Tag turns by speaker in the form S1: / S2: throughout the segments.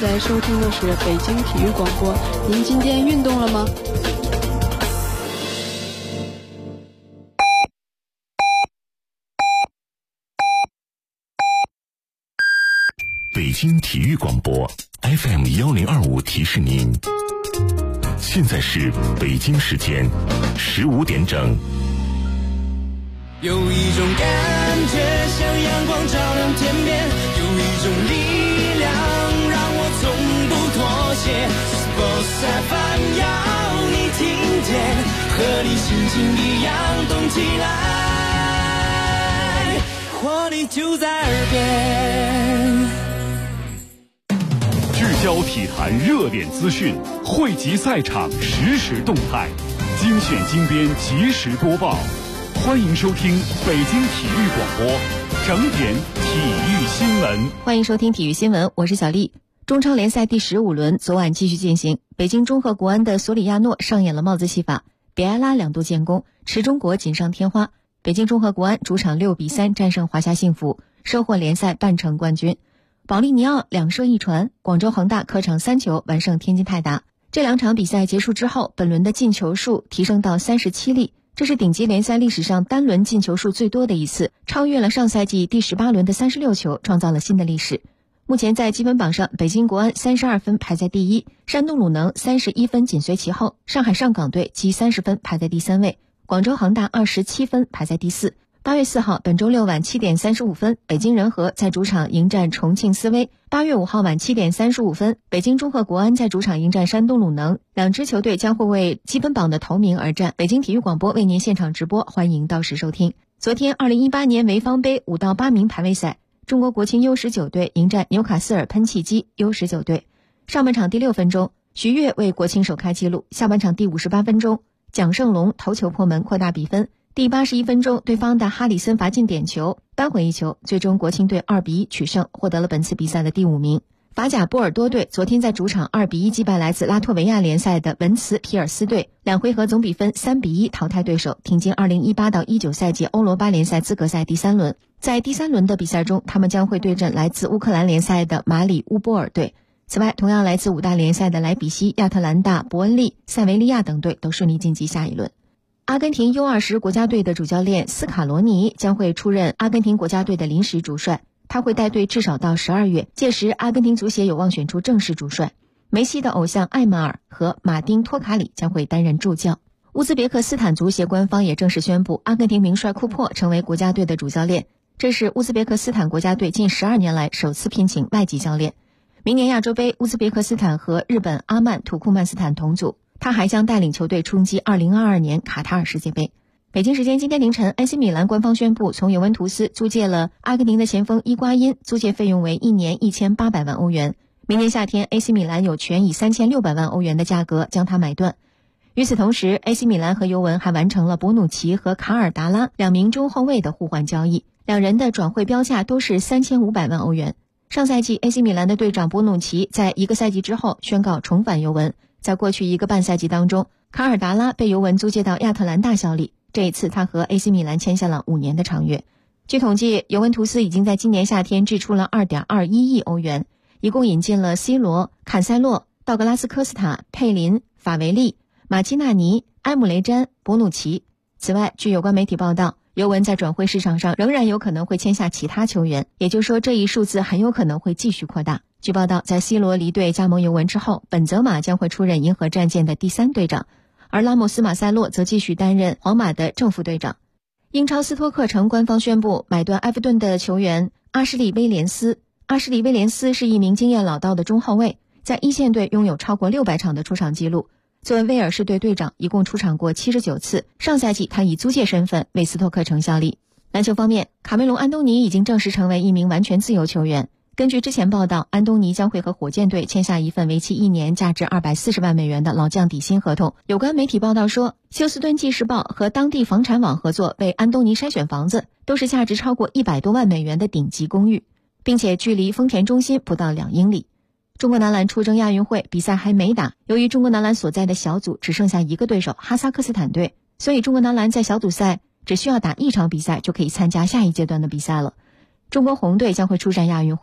S1: 在收听的是北京体育广播。您今天运动了吗？
S2: 北京体育广播 FM1025提示您，现在是北京时间15点整。
S3: 有一种感觉像阳光照亮天边，有一种力量让我从不妥协。Sports FM 要你听见，和你心情一样动起来，活力就在耳边。
S4: 聚焦体坛热点资讯，汇集赛场实时动态，精选精编及时播报。欢迎收听北京体育广播整点体育新闻。
S5: 欢迎收听体育新闻，我是小丽。中超联赛第15轮昨晚继续进行，北京中赫国安的索里亚诺上演了帽子戏法，比埃拉2度建功，持中国锦上添花。北京中赫国安主场6比3战胜华夏幸福，收获联赛半程冠军。保利尼奥2射1传，广州恒大客场3球完胜天津泰达。这2场比赛结束之后，本轮的进球数提升到37粒，这是顶级联赛历史上单轮进球数最多的一次，超越了上赛季第18轮的36球，创造了新的历史。目前在积分榜上，北京国安32分排在第一，山东鲁能31分紧随其后，上海上港队积30分排在第3位，广州恒大27分排在第4。8月4号，本周六晚7点35分，北京人和在主场迎战重庆斯威。8月5号晚7点35分，北京中赫国安在主场迎战山东鲁能。两支球队将会为积分榜的头名而战。北京体育广播为您现场直播，欢迎到时收听。昨天2018年潍坊杯5到8名排位赛，中国国青 U19 队迎战纽卡斯尔喷气机 U19 队。上半场第6分钟，徐悦为国青首开纪录，下半场第58分钟，蒋胜龙头球破门扩大比分。第81分钟，对方的哈里森罚进点球，扳回一球，最终国青队2比1取胜，获得了本次比赛的第5名。法甲波尔多队昨天在主场2比1击败来自拉脱维亚联赛的文茨皮尔斯队，2回合总比分3比1淘汰对手，挺进2018到19赛季欧罗巴联赛资格赛第3轮。在第3轮的比赛中，他们将会对阵来自乌克兰联赛的马里乌波尔队。此外，同样来自5大联赛的莱比锡、亚特兰大、伯恩利、塞维利亚等队都顺利晋级下一轮。阿根廷 U20 国家队的主教练斯卡罗尼将会出任阿根廷国家队的临时主帅，他会带队至少到12月，届时阿根廷足协有望选出正式主帅。梅西的偶像艾马尔和马丁托卡里将会担任助教。乌兹别克斯坦足协官方也正式宣布，阿根廷名帅库珀成为国家队的主教练，这是乌兹别克斯坦国家队近12年来首次聘请外籍教练。明年亚洲杯，乌兹别克斯坦和日本阿曼土库曼斯坦同组，他还将带领球队冲击2022年卡塔尔世界杯。北京时间今天凌晨，AC 米兰官方宣布从尤文图斯租借了阿根廷的前锋伊瓜因，租借费用为1年1800万欧元。明年夏天 AC 米兰有权以3600万欧元的价格将他买断。与此同时， AC 米兰和尤文还完成了博努奇和卡尔达拉2名中后卫的互换交易，两人的转会标价都是3500万欧元。上赛季 AC 米兰的队长博努奇在1个赛季之后宣告重返尤文，在过去1个半赛季当中，卡尔达拉被尤文租借到亚特兰大效力，这一次他和 AC 米兰签下了5年的长约。据统计，尤文图斯已经在今年夏天支出了 2.21 亿欧元，一共引进了 C 罗、坎塞洛、道格拉斯科斯塔、佩林、法维利、马基纳尼、埃姆雷詹、博努奇。此外，据有关媒体报道，尤文在转会市场上仍然有可能会签下其他球员，也就是说这一数字很有可能会继续扩大。据报道，在 C 罗离队加盟尤文之后，本泽马将会出任银河战舰的第3队长，而拉莫斯马塞洛则继续担任皇马的正副队长。英超斯托克城官方宣布买断埃弗顿的球员阿什利·威廉斯。阿什利·威廉斯是一名经验老道的中后卫，在一线队拥有超过600场的出场记录。作为威尔士队队长，一共出场过79次。上赛季他以租借身份为斯托克城效力。篮球方面，卡梅隆·安东尼已经正式成为一名完全自由球员。根据之前报道，安东尼将会和火箭队签下一份为期1年、价值240万美元的老将底薪合同。有关媒体报道说，休斯敦纪事报和当地房产网合作为安东尼筛选房子，都是价值超过100多万美元的顶级公寓，并且距离丰田中心不到2英里。中国男篮出征亚运会比赛还没打，由于中国男篮所在的小组只剩下一个对手哈萨克斯坦队，所以中国男篮在小组赛只需要打1场比赛就可以参加下一阶段的比赛了。中国红队将会出战亚运会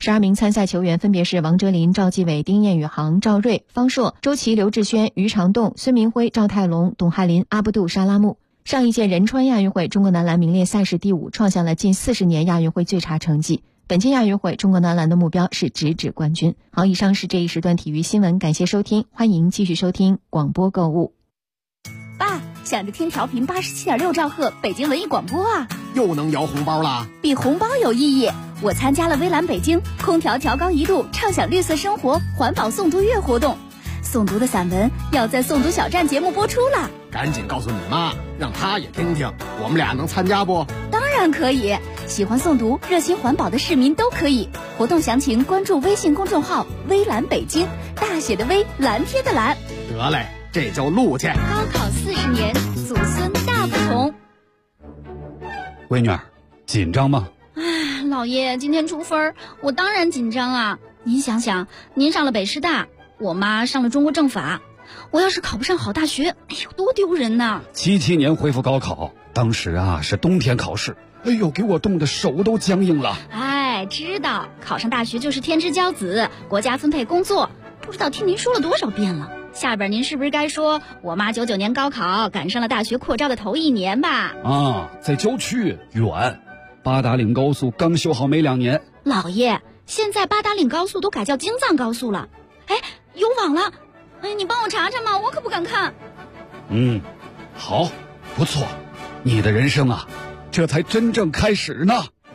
S5: 12名参赛球员分别是王哲林、赵继伟、丁彦雨航、赵睿、方硕、周琦、刘志轩、于长栋、孙明辉、赵泰龙、董翰林、阿布杜、沙拉木。上一届仁川亚运会，中国男篮名列赛事第5，创下了近40年亚运会最差成绩。本届亚运会，中国男篮的目标是直指冠军。好，以上是这一时段体育新闻，感谢收听，欢迎继续收听广播购物。
S6: 爸，想着听调频87.6兆赫北京文艺广播啊，
S7: 又能摇红包啦！
S6: 比红包有意义。我参加了微蓝北京空调调高1度畅享绿色生活环保诵读月活动，诵读的散文要在诵读小站节目播出了。
S7: 赶紧告诉你妈，让她也听听，我们俩能参加不？
S6: 当然可以，喜欢诵读、热心环保的市民都可以。活动详情关注微信公众号“微蓝北京”，大写的微，蓝天的蓝。
S7: 得嘞，这就录去。
S6: 高考40年，祖孙大不同。
S4: 闺女儿，紧张吗？
S8: 唉，老爷，今天出分，我当然紧张啊。您想想，您上了北师大，我妈上了中国政法，我要是考不上好大学，哎呦，多丢人呐
S4: ！77年恢复高考，当时啊是冬天考试，哎呦，给我冻得手都僵硬了。
S8: 哎，知道考上大学就是天之骄子，国家分配工作，不知道听您说了多少遍了。下边您是不是该说我妈99年高考赶上了大学扩招的头1年吧？
S4: 啊，在郊区远，八达岭高速刚修好没2年。
S8: 老爷，现在八达岭高速都改叫京藏高速了。哎，有网了，哎，你帮我查查嘛，我可不敢看。
S4: 好，不错，你的人生啊，这才真正开始呢。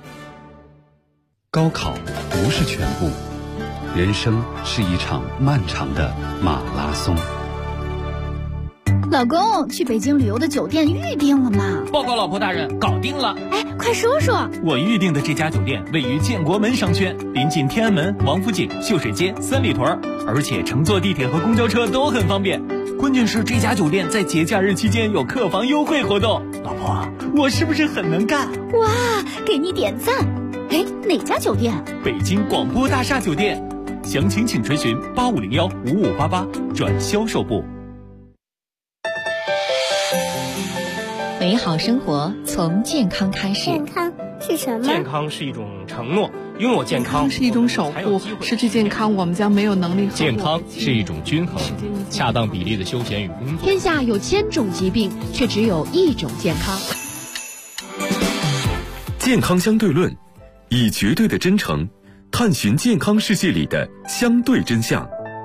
S4: 高考不是全部，人生是一场漫长的马拉松。
S8: 老公，去北京旅游的酒店预定了吗？
S9: 报告老婆大人，搞定了。
S8: 哎，快说说。
S9: 我预定的这家酒店位于建国门商圈，临近天安门、王府井、秀水街、三里屯，而且乘坐地铁和公交车都很方便。关键是这家酒店在节假日期间有客房优惠活动。老婆，我是不是很能干？
S8: 哇，给你点赞。哎，哪家酒店？
S9: 北京广播大厦酒店。详情请垂询85015588转销售部。
S5: 美好生活从健康开始。
S10: 健康是什么？
S11: 健康是一种承诺，拥有健康
S1: 是一种守护，失去健康我们将没有能力。
S11: 健康是一种均衡，恰当比例的休闲与工作。
S12: 天下有1000种疾病，却只有1种健康。
S2: 健康相对论，以绝对的真诚探寻健康世界里的相对真相。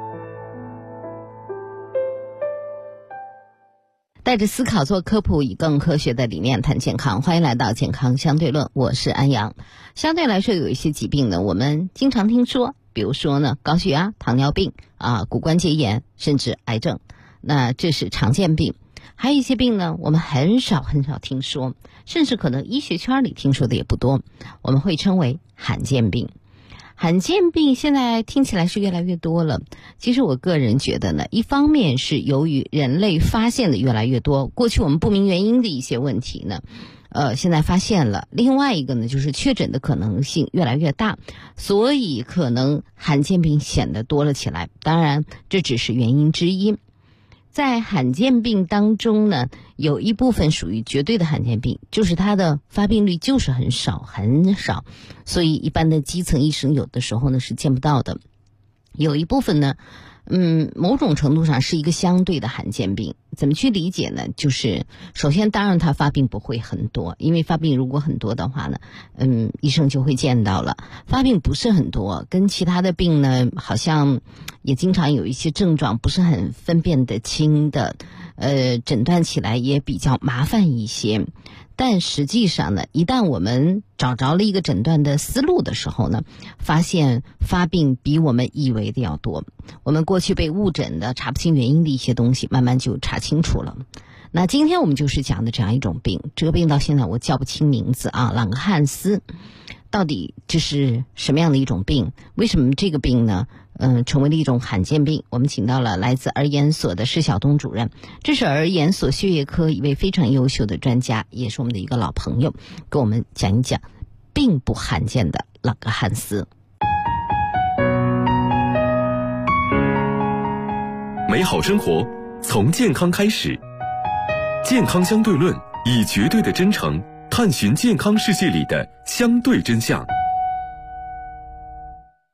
S13: 带着思考做科普，以更科学的理念谈健康。欢迎来到健康相对论，我是安阳。相对来说，有一些疾病呢，我们经常听说，比如说呢，高血压、糖尿病骨关节炎，甚至癌症，那这是常见病。还有一些病呢，我们很少听说，甚至可能医学圈里听说的也不多，我们会称为罕见病。罕见病现在听起来是越来越多了。其实我个人觉得呢，一方面是由于人类发现的越来越多，过去我们不明原因的一些问题呢，现在发现了。另外一个呢，就是确诊的可能性越来越大，所以可能罕见病显得多了起来。当然，这只是原因之一。在罕见病当中呢，有一部分属于绝对的罕见病，就是它的发病率就是很少，所以一般的基层医生有的时候呢是见不到的。有一部分呢，某种程度上是一个相对的罕见病。怎么去理解呢？就是首先当然它发病不会很多，因为发病如果很多的话呢，医生就会见到了。发病不是很多，跟其他的病呢好像也经常有一些症状不是很分辨得清的，诊断起来也比较麻烦一些。但实际上呢，一旦我们找着了一个诊断的思路的时候呢，发现发病比我们以为的要多。我们过去被误诊的查不清原因的一些东西，慢慢就查清楚了。那今天我们就是讲的这样一种病，这个病到现在我叫不清名字朗格汉斯到底这是什么样的一种病？为什么这个病呢成为了一种罕见病？我们请到了来自儿研所的施晓东主任，这是儿研所血液科一位非常优秀的专家，也是我们的一个老朋友，跟我们讲一讲并不罕见的朗格汉斯。
S2: 美好生活从健康开始，健康相对论，以绝对的真诚探寻健康世界里的相对真相。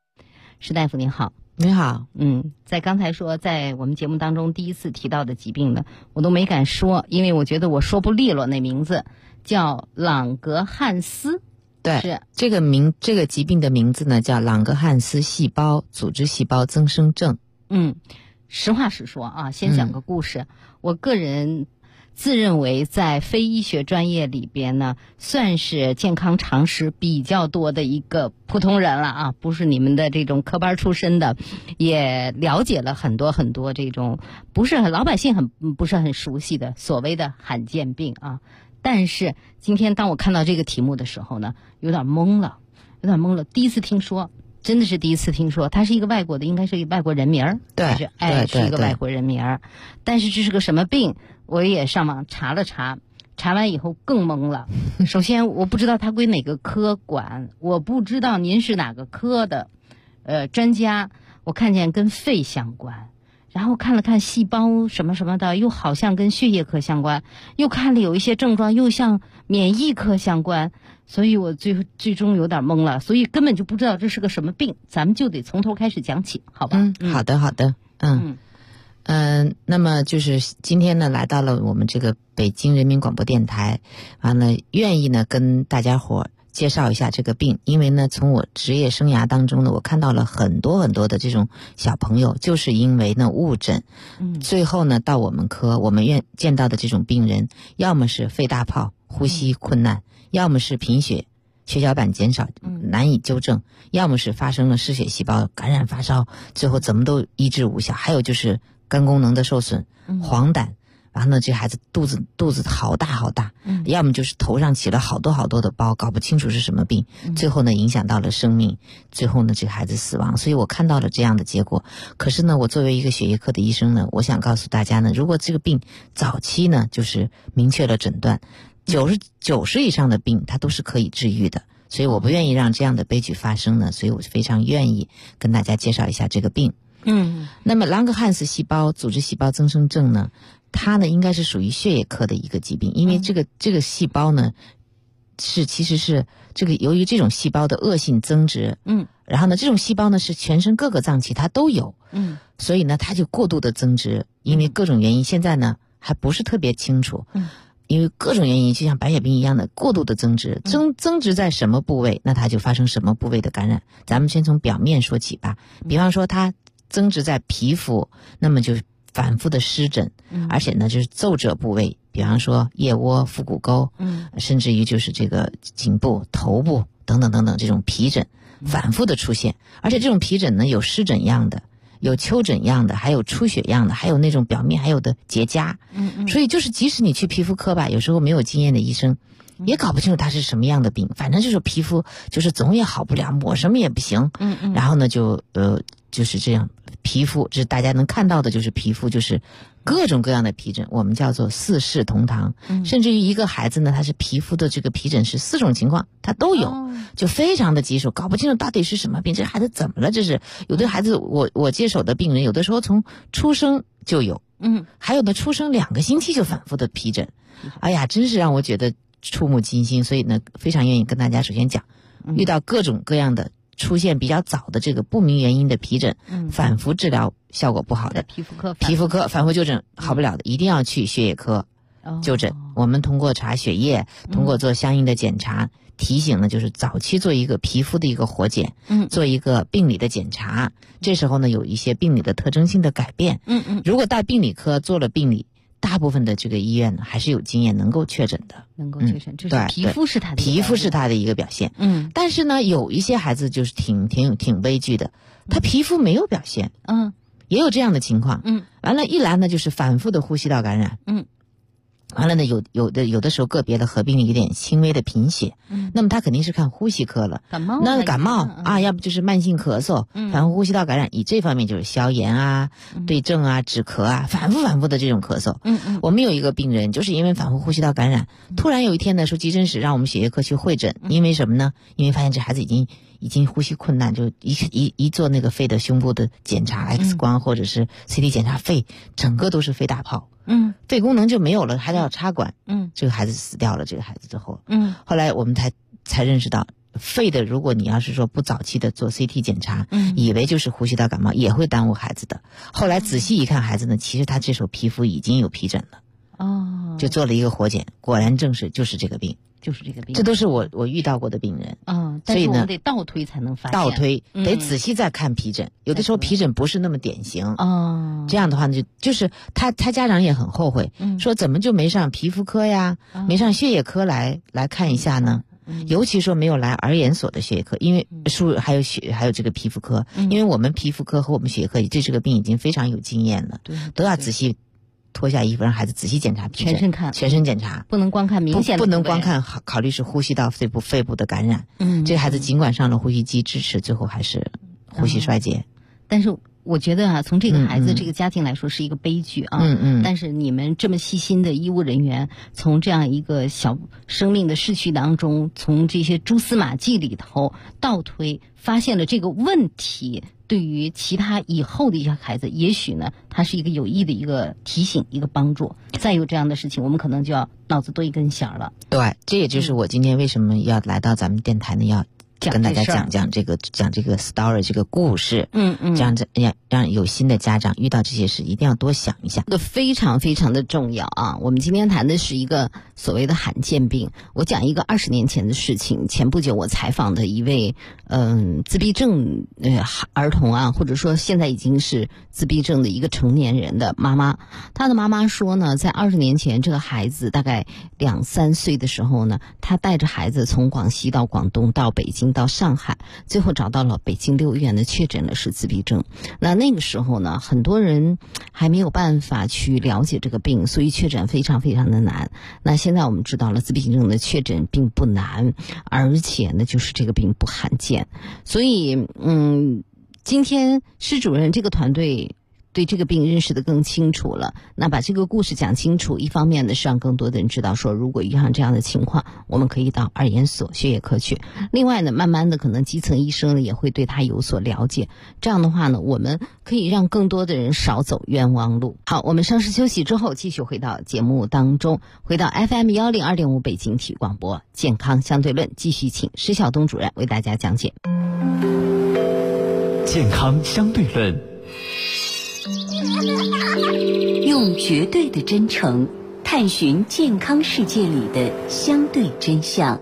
S13: 石大夫您好。
S10: 你好。
S13: 在刚才说在我们节目当中第一次提到的疾病呢，我都没敢说，因为我觉得我说不利落，那名字叫朗格汉斯。
S10: 对，
S13: 是
S10: 这个疾病的名字呢叫朗格汉斯细胞组织细胞增生症。
S13: 实话实说啊，先讲个故事。我个人自认为在非医学专业里边呢，算是健康常识比较多的一个普通人了啊，不是你们的这种科班出身的，也了解了很多很多这种不是老百姓不是很熟悉的所谓的罕见病啊。但是今天当我看到这个题目的时候呢，有点懵了。第一次听说，真的是第一次听说，它是一个外国的，应该是一个外国人名儿。
S10: 对，
S13: 是一个外国人名儿。但是这是个什么病？我也上网查了查，查完以后更懵了。首先，我不知道它归哪个科管，我不知道您是哪个科的专家。我看见跟肺相关，然后看了看细胞什么什么的，又好像跟血液科相关，又看了有一些症状又像免疫科相关，所以我最终有点懵了，所以根本就不知道这是个什么病，咱们就得从头开始讲起，好吧？
S10: 好的。那么就是今天呢，来到了我们这个北京人民广播电台，完了愿意呢跟大家伙介绍一下这个病，因为呢从我职业生涯当中呢，我看到了很多很多的这种小朋友，就是因为呢误诊，最后呢到我们科，我们见到的这种病人，要么是肺大泡呼吸困难，要么是贫血血小板减少难以纠正，要么是发生了失血细胞感染发烧，最后怎么都医治无效，还有就是肝功能的受损，黄疸，然后呢这孩子肚子好大，要么就是头上起了好多好多的包，搞不清楚是什么病，最后呢影响到了生命，最后呢这个孩子死亡。所以我看到了这样的结果。可是呢我作为一个血液科的医生呢，我想告诉大家呢，如果这个病早期呢就是明确了诊断，90以上的病它都是可以治愈的，所以我不愿意让这样的悲剧发生呢，所以我非常愿意跟大家介绍一下这个病。那么朗格汉斯细胞组织细胞增生症呢，它呢应该是属于血液科的一个疾病，因为这个细胞呢其实是这个由于这种细胞的恶性增殖，然后呢这种细胞呢是全身各个脏器它都有，所以呢它就过度的增殖，因为各种原因现在呢还不是特别清楚，因为各种原因就像白血病一样的过度的增殖，增殖在什么部位，那它就发生什么部位的感染。咱们先从表面说起吧，比方说它增殖在皮肤，那么就是反复的湿疹，而且呢就是皱褶部位，比方说腋窝、腹股沟，甚至于就是这个颈部、头部等等等等这种皮疹反复的出现，而且这种皮疹呢有湿疹样的，有丘疹样的，还有出血样的，还有那种表面还有的结痂，所以就是即使你去皮肤科吧，有时候没有经验的医生也搞不清楚它是什么样的病，反正就是皮肤就是总也好不了，抹什么也不行，然后呢就是这样，皮肤就是大家能看到的就是皮肤就是各种各样的皮疹，我们叫做四世同堂，甚至于一个孩子呢他是皮肤的这个皮疹是4种情况他都有，就非常的棘手，搞不清楚到底是什么病，这孩子怎么了，这是有的孩子我接手的病人有的时候从出生就有，还有的出生2个星期就反复的皮疹，哎呀真是让我觉得触目惊心，所以呢非常愿意跟大家首先讲，遇到各种各样的出现比较早的这个不明原因的皮疹，反复治疗效果不好的，皮肤科反复纠正好不了的，一定要去血液科纠正。我们通过查血液，通过做相应的检查，提醒呢就是早期做一个皮肤的一个活检，做一个病理的检查，这时候呢有一些病理的特征性的改变，如果到病理科做了病理，大部分的这个医院呢还是有经验能够确诊的，
S13: 就是皮肤是它
S10: 的一个表现，但是呢有一些孩子就是挺悲剧的，他皮肤没有表现，也有这样的情况，完了一来呢就是反复的呼吸道感染，完了呢有的时候个别的合并有点轻微的贫血，那么他肯定是看呼吸科了，感冒啊，要不就是慢性咳嗽，反复呼吸道感染，以这方面就是消炎啊、对症啊、止咳啊，反复的这种咳嗽。我们有一个病人就是因为反复呼吸道感染，突然有一天呢说急诊室让我们血液科去会诊，因为什么呢？因为发现这孩子已经呼吸困难，就一做那个肺的胸部的检查 X 光或者是 CT 检查，肺整个都是肺大泡，肺功能就没有了，还得要插管，这个孩子死掉了。这个孩子之后，后来我们才认识到肺的，如果你要是说不早期的做 CT 检查，以为就是呼吸道感冒，也会耽误孩子的。后来仔细一看，孩子呢，其实他这手皮肤已经有皮疹了。就做了一个活检，果然证实就是这个病。
S13: 就是这个病，
S10: 这都是我遇到过的病人。
S13: 但是我们得倒推才能发现。
S10: 倒推得仔细再看皮疹，有的时候皮疹不是那么典型。这样的话呢，就是他家长也很后悔，说怎么就没上皮肤科呀，没上血液科来看一下呢？尤其说没有来儿研所的血液科，因为还有这个皮肤科，因为我们皮肤科和我们血液科对这个病已经非常有经验了，都要仔细脱下衣服让孩子仔细检查皮疹，全身检查，
S13: 不能光看明显的，
S10: 不能光看考虑是呼吸道肺部的感染。这个孩子尽管上了呼吸机支持，最后还是呼吸衰竭。
S13: 但是我觉得从这个孩子这个家庭来说是一个悲剧啊。但是你们这么细心的医务人员，从这样一个小生命的逝去当中，从这些蛛丝马迹里头倒推，发现了这个问题。对于其他以后的一些孩子，也许呢，它是一个有益的一个提醒，一个帮助。再有这样的事情，我们可能就要脑子多一根弦了。
S10: 对，这也就是我今天为什么要来到咱们电台呢？要跟大家讲这个 story 这个故事。让有心的家长遇到这些事一定要多想一下，
S13: 这个非常非常的重要啊！我们今天谈的是一个所谓的罕见病。我讲一个20年前的事情。前不久我采访的一位自闭症儿童啊，或者说现在已经是自闭症的一个成年人的妈妈，她的妈妈说呢，在20年前这个孩子大概2、3岁的时候呢，她带着孩子从广西到广东到北京到上海，最后找到了北京6医院的确诊了是自闭症。那个时候呢，很多人还没有办法去了解这个病，所以确诊非常非常的难。那现在我们知道了，自闭症的确诊并不难，而且呢，就是这个病不罕见。所以今天施主任这个团队对这个病认识得更清楚了，那把这个故事讲清楚，一方面呢是让更多的人知道说，如果遇上这样的情况，我们可以到儿研所、血液科去。另外呢，慢慢的可能基层医生呢也会对他有所了解，这样的话呢，我们可以让更多的人少走冤枉路。好，我们稍事休息之后继续回到节目当中，回到 FM 102.5北京体育广播健康相对论，继续请施晓东主任为大家讲解
S2: 健康相对论。
S14: 用绝对的真诚探寻健康世界里的相对真相。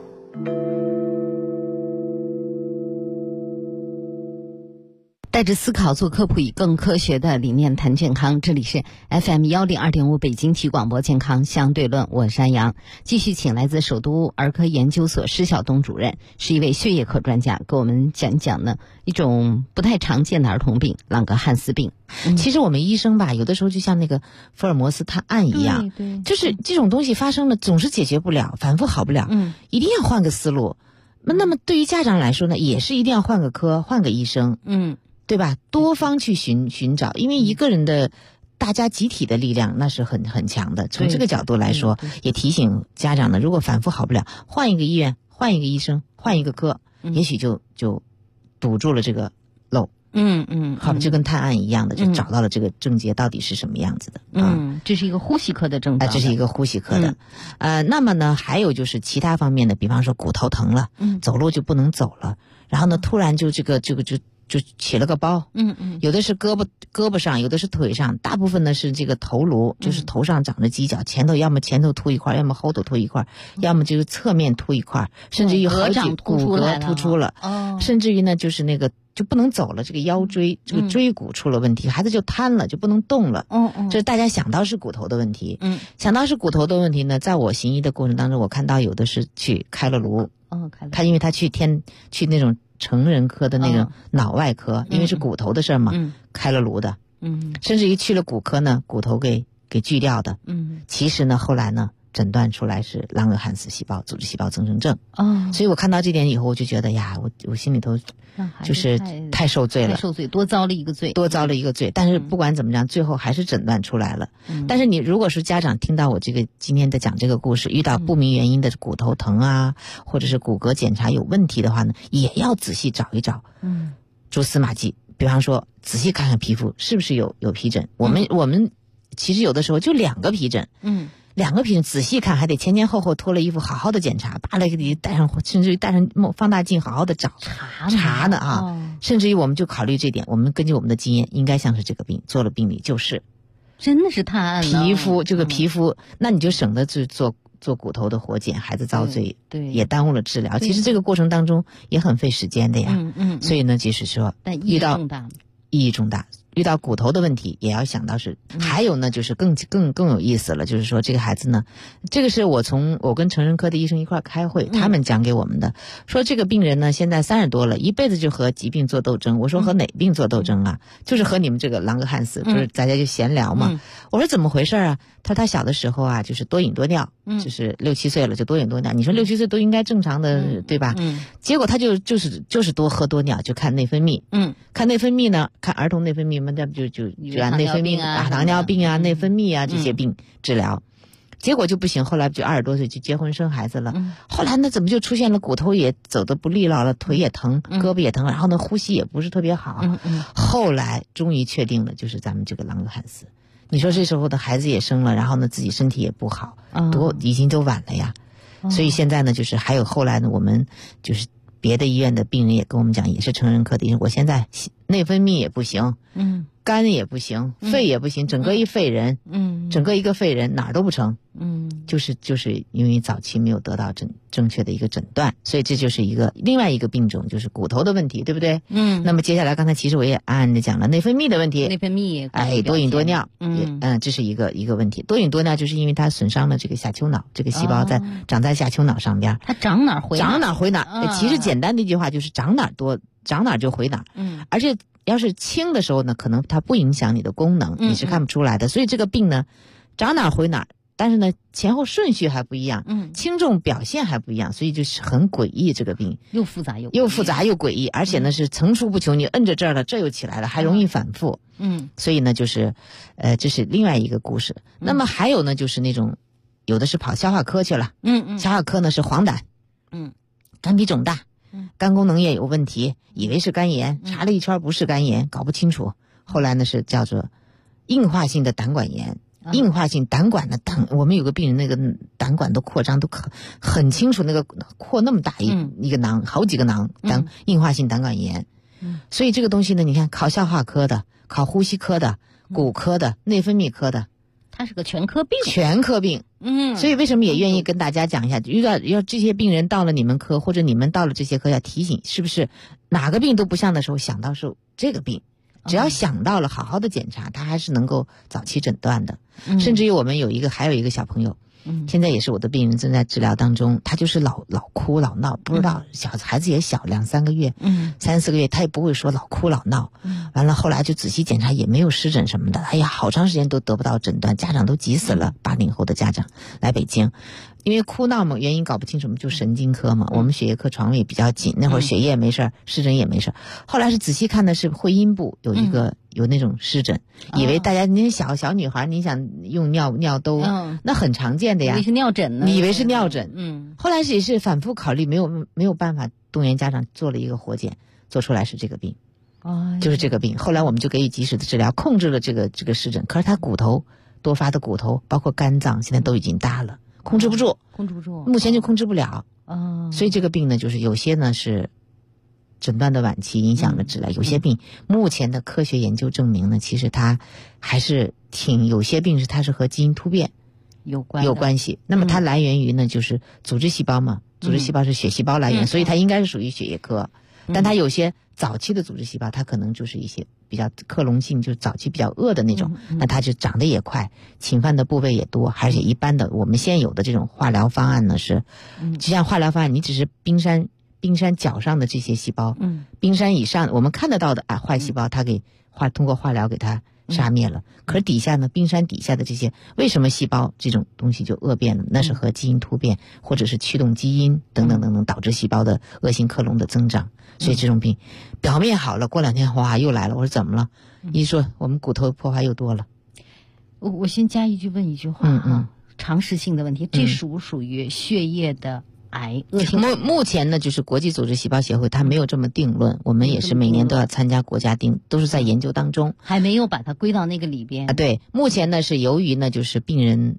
S13: 带着思考做科普，以更科学的理念谈健康。这里是 FM 102.5北京体育广播健康相对论，我是山羊。继续请来自首都儿科研究所施晓东主任，是一位血液科专家，给我们讲讲呢一种不太常见的儿童病——朗格汉斯病。
S10: 其实我们医生吧，有的时候就像那个福尔摩斯探案一样，就是这种东西发生了总是解决不了，反复好不了，一定要换个思路。那么对于家长来说呢，也是一定要换个科，换个医生，对吧？多方去寻找，因为一个人的大家集体的力量那是很强的。从这个角度来说，也提醒家长呢，如果反复好不了，换一个医院，换一个医生，换一个科，也许就堵住了这个漏。好，就跟探案一样的，就找到了这个症结到底是什么样子的。
S13: 这是一个呼吸科的症状。
S10: 这是一个呼吸科的。那么呢，还有就是其他方面的，比方说骨头疼了，走路就不能走了，然后呢，突然就起了个包，有的是胳膊上，有的是腿上，大部分呢是这个头颅，就是头上长着犄角，要么前头凸一块，要么后头凸一块，要么就是侧面凸一块，甚至于好几骨骼突出了，甚至于呢就是那个就不能走了，这个腰椎这个椎骨出了问题，孩子就瘫了，就不能动了。这大家想到是骨头的问题，想到是骨头的问题呢，在我行医的过程当中，我看到有的是去开了颅，他因为他去那种成人科的那种脑外科，因为是骨头的事嘛，开了颅的，甚至于去了骨科呢，骨头给锯掉的，其实呢，后来呢，诊断出来是朗格汉斯细胞组织细胞增生症。所以我看到这点以后，我就觉得呀，我心里头就是太受罪了，
S13: 多遭了一个罪。
S10: 但是不管怎么样，最后还是诊断出来了。但是你如果是家长听到我这个今天的讲这个故事，遇到不明原因的骨头疼啊，或者是骨骼检查有问题的话呢，也要仔细找一找，蛛丝马迹。比方说，仔细看看皮肤是不是有皮疹。我们其实有的时候就2个皮疹， 2个病人仔细看，还得前前后后脱了衣服，好好的检查，扒了给你带上，甚至于带上放大镜，好好的找查呢啊！甚至于我们就考虑这点，我们根据我们的经验，应该像是这个病，做了病理就是，
S13: 真的是探案了。
S10: 皮肤这个皮肤，那你就省得去做骨头的活检，孩子遭罪，
S13: 对，
S10: 也耽误了治疗。其实这个过程当中也很费时间的呀。所以呢，就是说，遇到意义重大。遇到骨头的问题也要想到是，还有呢就是更有意思了，就是说这个孩子呢，这个是我跟成人科的医生一块开会，他们讲给我们的，说这个病人呢现在30多了，一辈子就和疾病做斗争。我说和哪病做斗争啊？就是和你们这个朗格汉斯，就是大家就闲聊嘛。我说怎么回事啊？他说他小的时候啊，就是多饮多尿，就是6、7岁了就多饮多尿。你说6、7岁都应该正常的，对吧？结果他就是多喝多尿，就看内分泌。看内分泌呢，看儿童内分泌嘛，那就按内分泌啊、糖尿病啊、内分泌啊这些病治疗。结果就不行，后来就20多岁就结婚生孩子了。后来呢，怎么就出现了骨头也走得不利落了，腿也疼，胳膊也疼，然后呢呼吸也不是特别好。后来终于确定了，就是咱们这个朗格汉斯。你说这时候的孩子也生了，然后呢自己身体也不好，已经都晚了呀。所以现在呢，就是还有后来呢，我们就是别的医院的病人也跟我们讲，也是成人科的医生，我现在内分泌也不行，肝也不行，肺也不行，整个一废人，整个一个废人，哪儿都不成，就是因为早期没有得到正确的一个诊断，所以这就是另外一个病种，就是骨头的问题，对不对？那么接下来刚才其实我也暗暗的讲了内分泌的问题，
S13: 内分泌
S10: 多饮多尿，这是一个问题。多饮多尿就是因为它损伤了这个下丘脑，这个细胞长在下丘脑上边，
S13: 它长哪儿回哪
S10: 儿。其实简单的一句话就是长哪儿多，长哪儿就回哪儿。而且要是轻的时候呢，可能它不影响你的功能，你是看不出来的。所以这个病呢，长哪儿回哪儿，但是呢前后顺序还不一样，轻重表现还不一样，所以就是很诡异。这个病
S13: 又复杂又
S10: 诡异，而且呢是层出不穷，你摁着这儿了，这又起来了，还容易反复。所以呢就是这是另外一个故事。那么还有呢就是那种有的是跑消化科去了，消化科呢是黄疸，肝脾肿大，肝功能也有问题，以为是肝炎，查了一圈不是肝炎，搞不清楚。后来呢是叫做硬化性的胆管炎，硬化性胆管的我们有个病人那个胆管都扩张都很清楚，那个扩那么大一个囊，好几个囊，硬化性胆管炎。所以这个东西呢，你看考消化科的，考呼吸科的，骨科的，内分泌科的，
S13: 它是个全科病。
S10: 所以为什么也愿意跟大家讲一下，遇到要这些病人到了你们科，或者你们到了这些科，要提醒是不是哪个病都不像的时候想到是这个病，只要想到了好好的检查，他还是能够早期诊断的。甚至于我们还有一个小朋友，现在也是我的病人，正在治疗当中，他就是老哭老闹，不知道小孩子也小2、3个月，3、4个月，他也不会说老哭老闹。完了后来就仔细检查也没有湿疹什么的，哎呀好长时间都得不到诊断，家长都急死了。80后的家长来北京，因为哭闹嘛，原因搞不清楚嘛，就神经科嘛，我们血液科床位比较紧，那会儿血液没事，湿疹也没事。后来是仔细看的是会阴部有那种湿疹，以为大家您小女孩，你想用尿兜，那很常见的呀，
S13: 以为是尿疹呢，
S10: 你以为是尿疹。后来也是反复考虑，没有办法动员家长做了一个活检，做出来是这个病，就是这个病。后来我们就给予及时的治疗，控制了这个湿疹。可是他多发的骨头，包括肝脏，现在都已经大了，控制不住，目前就控制不了。所以这个病呢，就是有些呢是诊断的晚期影响了治疗，有些病目前的科学研究证明呢，其实它还是有些病它是和基因突变有关系。那么它来源于呢就是组织细胞嘛，组织细胞是血细胞来源，所以它应该是属于血液科。但它有些早期的组织细胞，它可能就是一些比较克隆性，就是早期比较恶的那种，那它就长得也快，侵犯的部位也多。而且一般的我们现有的这种化疗方案呢是，就像化疗方案，你只是冰山脚上的这些细胞，冰山以上我们看得到的坏细胞，它通过化疗给它杀灭了。可是底下呢，冰山底下的这些为什么细胞这种东西就恶变了？那是和基因突变或者是驱动基因等等等等导致细胞的恶性克隆的增长。所以这种病表面好了，过2天哗又来了。我说怎么了？一说我们骨头破坏又多了。
S13: 我先加一句问一句话常识性的问题，这属不属于血液的癌恶性？
S10: 目前呢，就是国际组织细胞协会它没有这么定论，我们也是每年都要参加国家都是在研究当中，
S13: 还没有把它归到那个里边。
S10: 对，目前呢是由于呢就是病人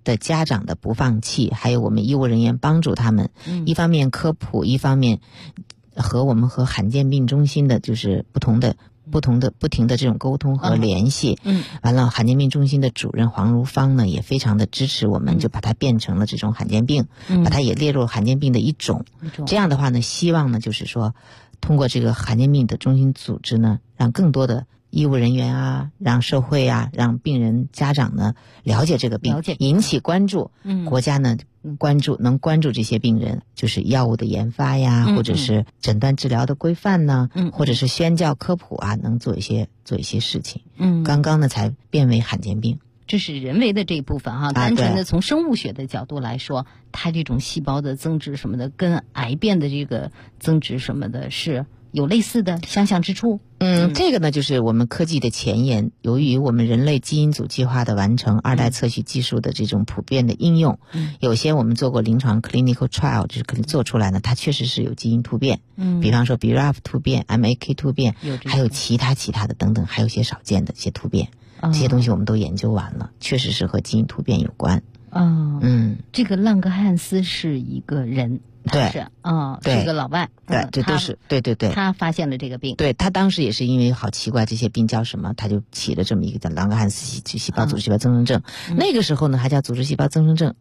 S10: 的家长的不放弃，还有我们医务人员帮助他们，一方面科普，一方面和罕见病中心的就是不停的这种沟通和联系。完了，罕见病中心的主任黄如芳呢也非常的支持我们，就把它变成了这种罕见病，把它也列入罕见病的一种。这样的话呢，希望呢就是说，通过这个罕见病的中心组织呢，让更多的医务人员啊，让社会啊，让病人家长呢了解这个病，引起关注。国家呢关注这些病人，就是药物的研发呀，或者是诊断治疗的规范呢，或者是宣教科普啊，能做一些事情。刚刚呢才变为罕见病。
S13: 这是人为的这一部分哈，单纯的从生物学的角度来说，它这种细胞的增殖什么的，跟癌变的这个增殖什么的是有类似的相像之处。
S10: 这个呢就是我们科技的前沿，由于我们人类基因组计划的完成，2代测序技术的这种普遍的应用，有些我们做过临床 clinical trial， 就是可能做出来呢，它确实是有基因突变，比方说 BRAF 突变、MAK 突变，还有其他的等等，还有一些少见的一些突变，这些东西我们都研究完了，确实是和基因突变有关。
S13: 这个浪格汉斯是一个人。
S10: 对，
S13: 是个老外。
S10: 对，这都是对。
S13: 他发现了这个病。
S10: 对，他当时也是因为好奇怪这些病叫什么，他就起了这么一个叫朗格汉斯细胞组织细胞增生症。那个时候呢，还叫组织细胞增生症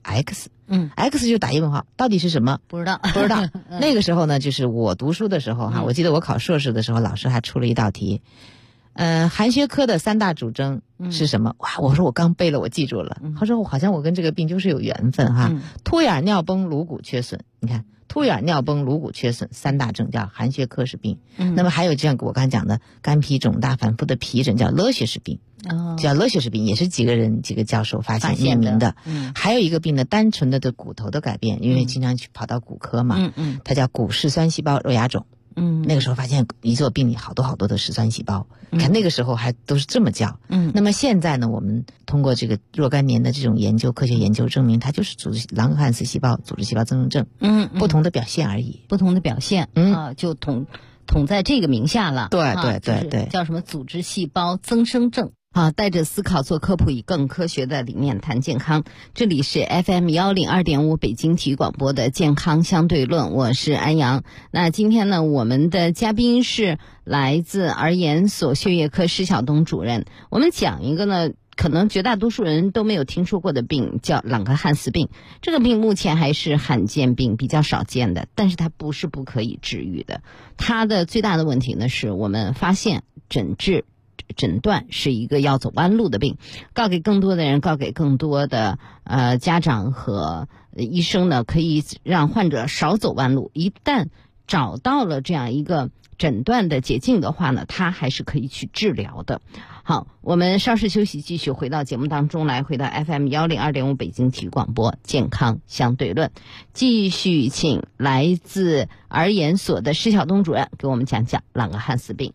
S10: X。X 就打一问号，到底是什么？
S13: 不知道。
S10: 那个时候呢，就是我读书的时候哈，我记得我考硕士的时候，老师还出了一道题。寒血科的3大主征是什么？哇！我说我刚背了，我记住了。他说好像我跟这个病就是有缘分哈。突眼尿崩颅骨缺损，你看突眼尿崩颅骨缺损3大症叫寒血科氏病。那么还有这样我刚才讲的肝脾肿大反复的皮疹叫勒血氏病，叫勒血氏病，也是几个教授发现命名的。还有一个病呢，单纯的骨头的改变，因为经常去跑到骨科嘛，它叫骨室酸细胞肉芽肿。那个时候发现一座病里好多的室酸细胞，你看那个时候还都是这么叫。那么现在呢，我们通过这个若干年的这种研究，科学研究证明，它就是朗格汉斯细胞组织细胞增生症，不同的表现而已。
S13: 不同的表现，就统在这个名下了。
S10: 对，
S13: 叫什么组织细胞增生症。带着思考做科普，以更科学的理念谈健康。这里是 FM102.5 北京体育广播的健康相对论，我是安阳。那今天呢，我们的嘉宾是来自儿研所血液科施晓东主任。我们讲一个呢，可能绝大多数人都没有听说过的病，叫朗格汉斯病。这个病目前还是罕见病，比较少见的，但是它不是不可以治愈的。它的最大的问题呢，是我们发现、诊治、诊断是一个要走弯路的病，告给更多的人，告给更多的家长和医生呢，可以让患者少走弯路。一旦找到了这样一个诊断的捷径的话呢，它还是可以去治疗的。好，我们稍事休息，继续回到节目当中来，回到 FM102.5 北京体育广播健康相对论，继续请来自儿研所的施晓东主任给我们讲讲朗格汉斯病。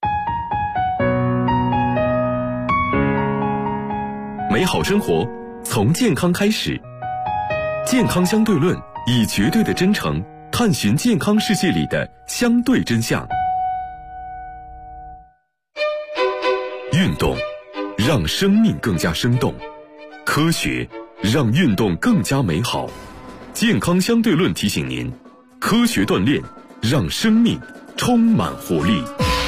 S2: 美好生活从健康开始，健康相对论以绝对的真诚探寻健康世界里的相对真相。运动让生命更加生动，科学让运动更加美好。健康相对论提醒您，科学锻炼让生命充满活力。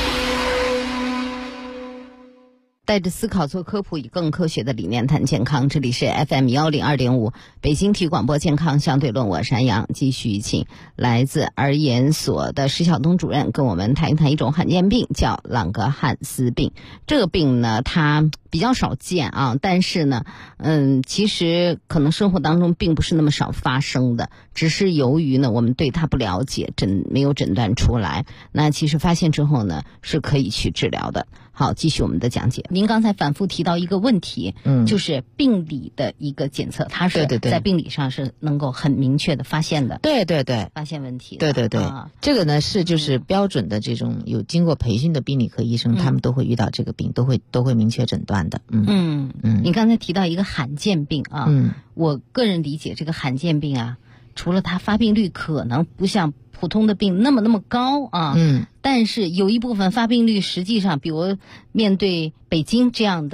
S13: 带着思考做科普，以更科学的理念谈健康。这里是 FM102.5 北京体育广播健康相对论，我是安阳。继续请来自儿研所的施晓东主任跟我们谈一谈一种罕见病，叫朗格汉斯病。这个病呢，它比较少见啊，但是呢，其实可能生活当中并不是那么少发生的，只是由于呢我们对它不了解，没有诊断出来。那其实发现之后呢，是可以去治疗的。好，继续我们的讲解。您刚才反复提到一个问题，就是病理的一个检测，它是在病理上是能够很明确的发现的。
S10: 对，
S13: 发现问题的。
S10: 对，这个呢是就是标准的这种有经过培训的病理科医生，他们都会遇到这个病，都会明确诊断的。
S13: 你刚才提到一个罕见病啊，我个人理解这个罕见病啊，除了它发病率可能不像普通的病那么高啊，但是有一部分发病率实际上，比如面对北京这样的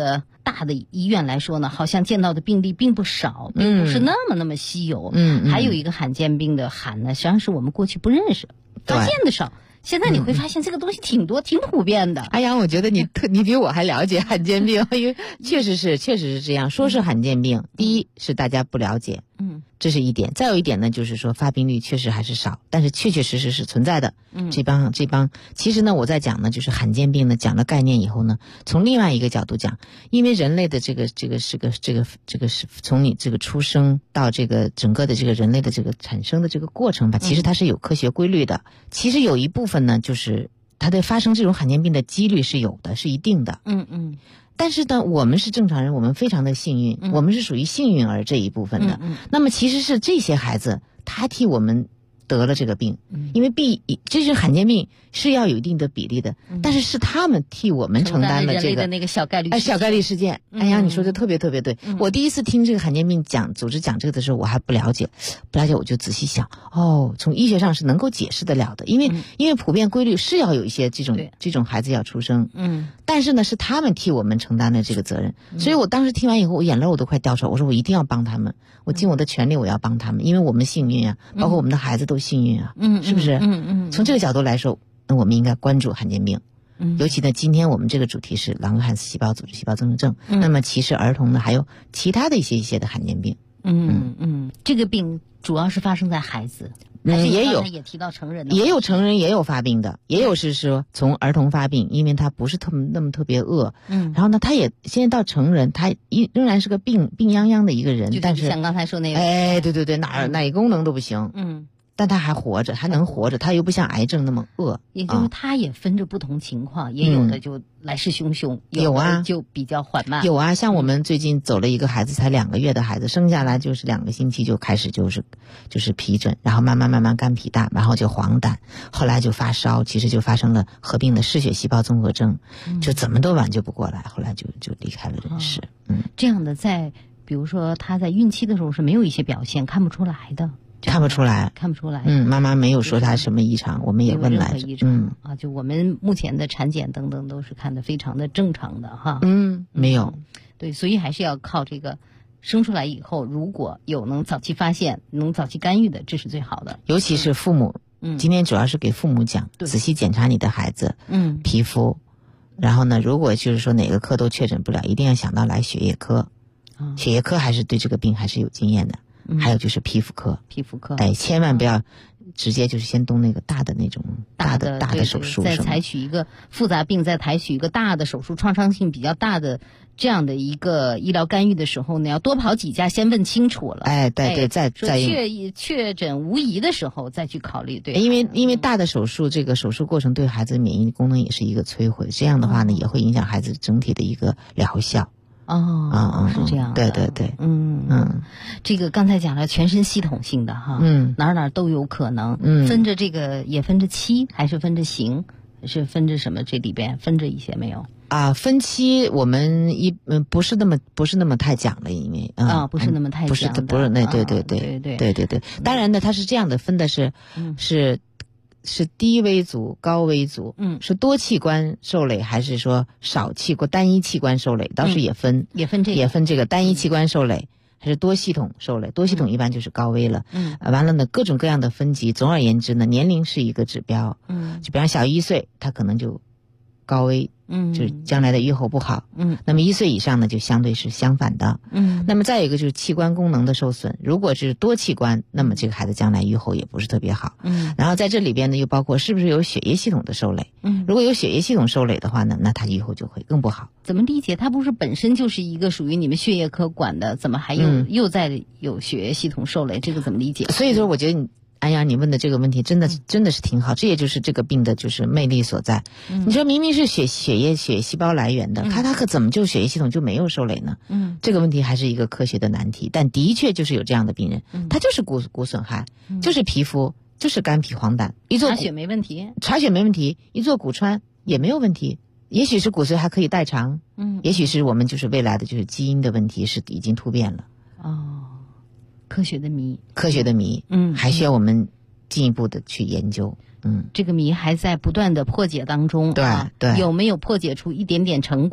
S13: 大的医院来说呢，好像见到的病例并不少，并不是那么稀有。还有一个罕见病的罕呢，实际上是我们过去不认识，发现的少。现在你会发现这个东西挺多，挺普遍的。
S10: 哎呀，我觉得你比我还了解罕见病，因为确实是这样。说是罕见病，第一是大家不了解，这是一点。再有一点呢，就是说发病率确实还是少，但是确实是存在的。这帮，其实呢，我在讲呢，就是罕见病呢，讲了概念以后呢，从另外一个角度讲，因为人类的这个是从你这个出生到这个整个的这个人类的这个产生的这个过程吧，其实它是有科学规律的。其实有一部分呢，就是它的发生这种罕见病的几率是有的，是一定的。但是呢，我们是正常人，我们非常的幸运，我们是属于幸运儿这一部分的。那么其实是这些孩子，他替我们得了这个病，因为这是罕见病是要有一定的比例的，但是他们替我们承担了这个
S13: 那个小概率
S10: 事件。哎呀，你说的特别对。我第一次听这个罕见病组织讲这个的时候，我还不了解，我就仔细想，从医学上是能够解释得了的，因为普遍规律是要有一些这种孩子要出生，但是呢，是他们替我们承担了这个责任，所以我当时听完以后，我眼泪我都快掉出来，我说我一定要帮他们，我尽我的全力我要帮他们，因为我们幸运啊，包括我们的孩子都幸运啊，是不是？从这个角度来说，那我们应该关注罕见病。尤其呢，今天我们这个主题是朗格汉斯细胞组织细胞增生症，那么其实儿童呢还有其他的一些的罕见病。
S13: 这个病主要是发生在孩子。
S10: 也有，
S13: 也提到成人的，
S10: 也有成人也有发病的，也有是说从儿童发病，因为他不是那么特别饿，然后呢，他也现在到成人，他仍然是个病殃殃的一个人，但是
S13: 像刚才说那个，
S10: 对，哪功能都不行，但他还活着，还能活着，他又不像癌症那么饿。
S13: 也就是他也分着不同情况，也有的就来势汹汹，
S10: 有啊，
S13: 就比较缓慢。
S10: 有啊，像我们最近走了一个孩子，才2个月的孩子，生下来就是2个星期就开始就是皮疹，然后慢慢肝脾大，然后就黄疸，后来就发烧，其实就发生了合并的嗜血细胞综合征，就怎么都挽救不过来，后来就离开了人世。
S13: 这样的比如说他在孕期的时候是没有一些表现，看不出来的。
S10: 看不出来。妈妈没有说她什么异常，我们也问来着。
S13: 就我们目前的产检等等都是看得非常的正常的哈。
S10: 没有。
S13: 对，所以还是要靠这个生出来以后，如果有能早期发现、能早期干预的，这是最好的。
S10: 尤其是父母，今天主要是给父母讲，仔细检查你的孩子，皮肤，然后呢，如果就是说哪个科都确诊不了，一定要想到来血液科。血液科还是对这个病还是有经验的。还有就是皮肤科，千万不要直接就是先动那个大的那种大的手术，
S13: 再采取一个复杂病，再采取一个大的手术，创伤性比较大的这样的一个医疗干预的时候呢，要多跑几家，先问清楚了。
S10: 对，再
S13: 确诊无疑的时候再去考虑。对，
S10: 因为大的手术，这个手术过程对孩子免疫功能也是一个摧毁，这样的话呢，也会影响孩子整体的一个疗效。
S13: 是这样的。
S10: 对，
S13: 这个刚才讲了全身系统性的哈，哪都有可能，分着这个也分着期，还是分着型，是分着什么？这里边分着一些没有？
S10: 分期我们不是那么太讲了，因为
S13: 不是那么太讲的，
S10: 不是那对。当然呢，它是这样的，分的是低危族、高危族，是多器官受累还是说单一器官受累，倒是也分这个单一器官受累还是多系统受累，多系统一般就是高危了。完了呢，各种各样的分级，总而言之呢，年龄是一个指标。就比方小1岁，他可能就高危。就是将来的预后不好。那么1岁以上呢，就相对是相反的。那么再有一个就是器官功能的受损，如果是多器官，那么这个孩子将来预后也不是特别好。然后在这里边呢，又包括是不是有血液系统的受累。如果有血液系统受累的话呢，那他预后就会更不好。
S13: 怎么理解？他不是本身就是一个属于你们血液科管的，怎么还又在有血液系统受累？这个怎么理解？
S10: 所以说，我觉得安阳，你问的这个问题真的是挺好，这也就是这个病的就是魅力所在。你说明明是血细胞来源的，他可怎么就血液系统就没有受累呢？这个问题还是一个科学的难题，但的确就是有这样的病人，他就是骨损害，就是皮肤，就是肝脾黄疸，
S13: 查血没问题，
S10: 一做骨穿也没有问题。也许是骨髓还可以代偿，也许是我们就是未来的就是基因的问题是已经突变了。
S13: 科学的谜，
S10: 还需要我们进一步的去研究。
S13: 这个谜还在不断的破解当中。
S10: 对，
S13: 有没有破解出一点点成果？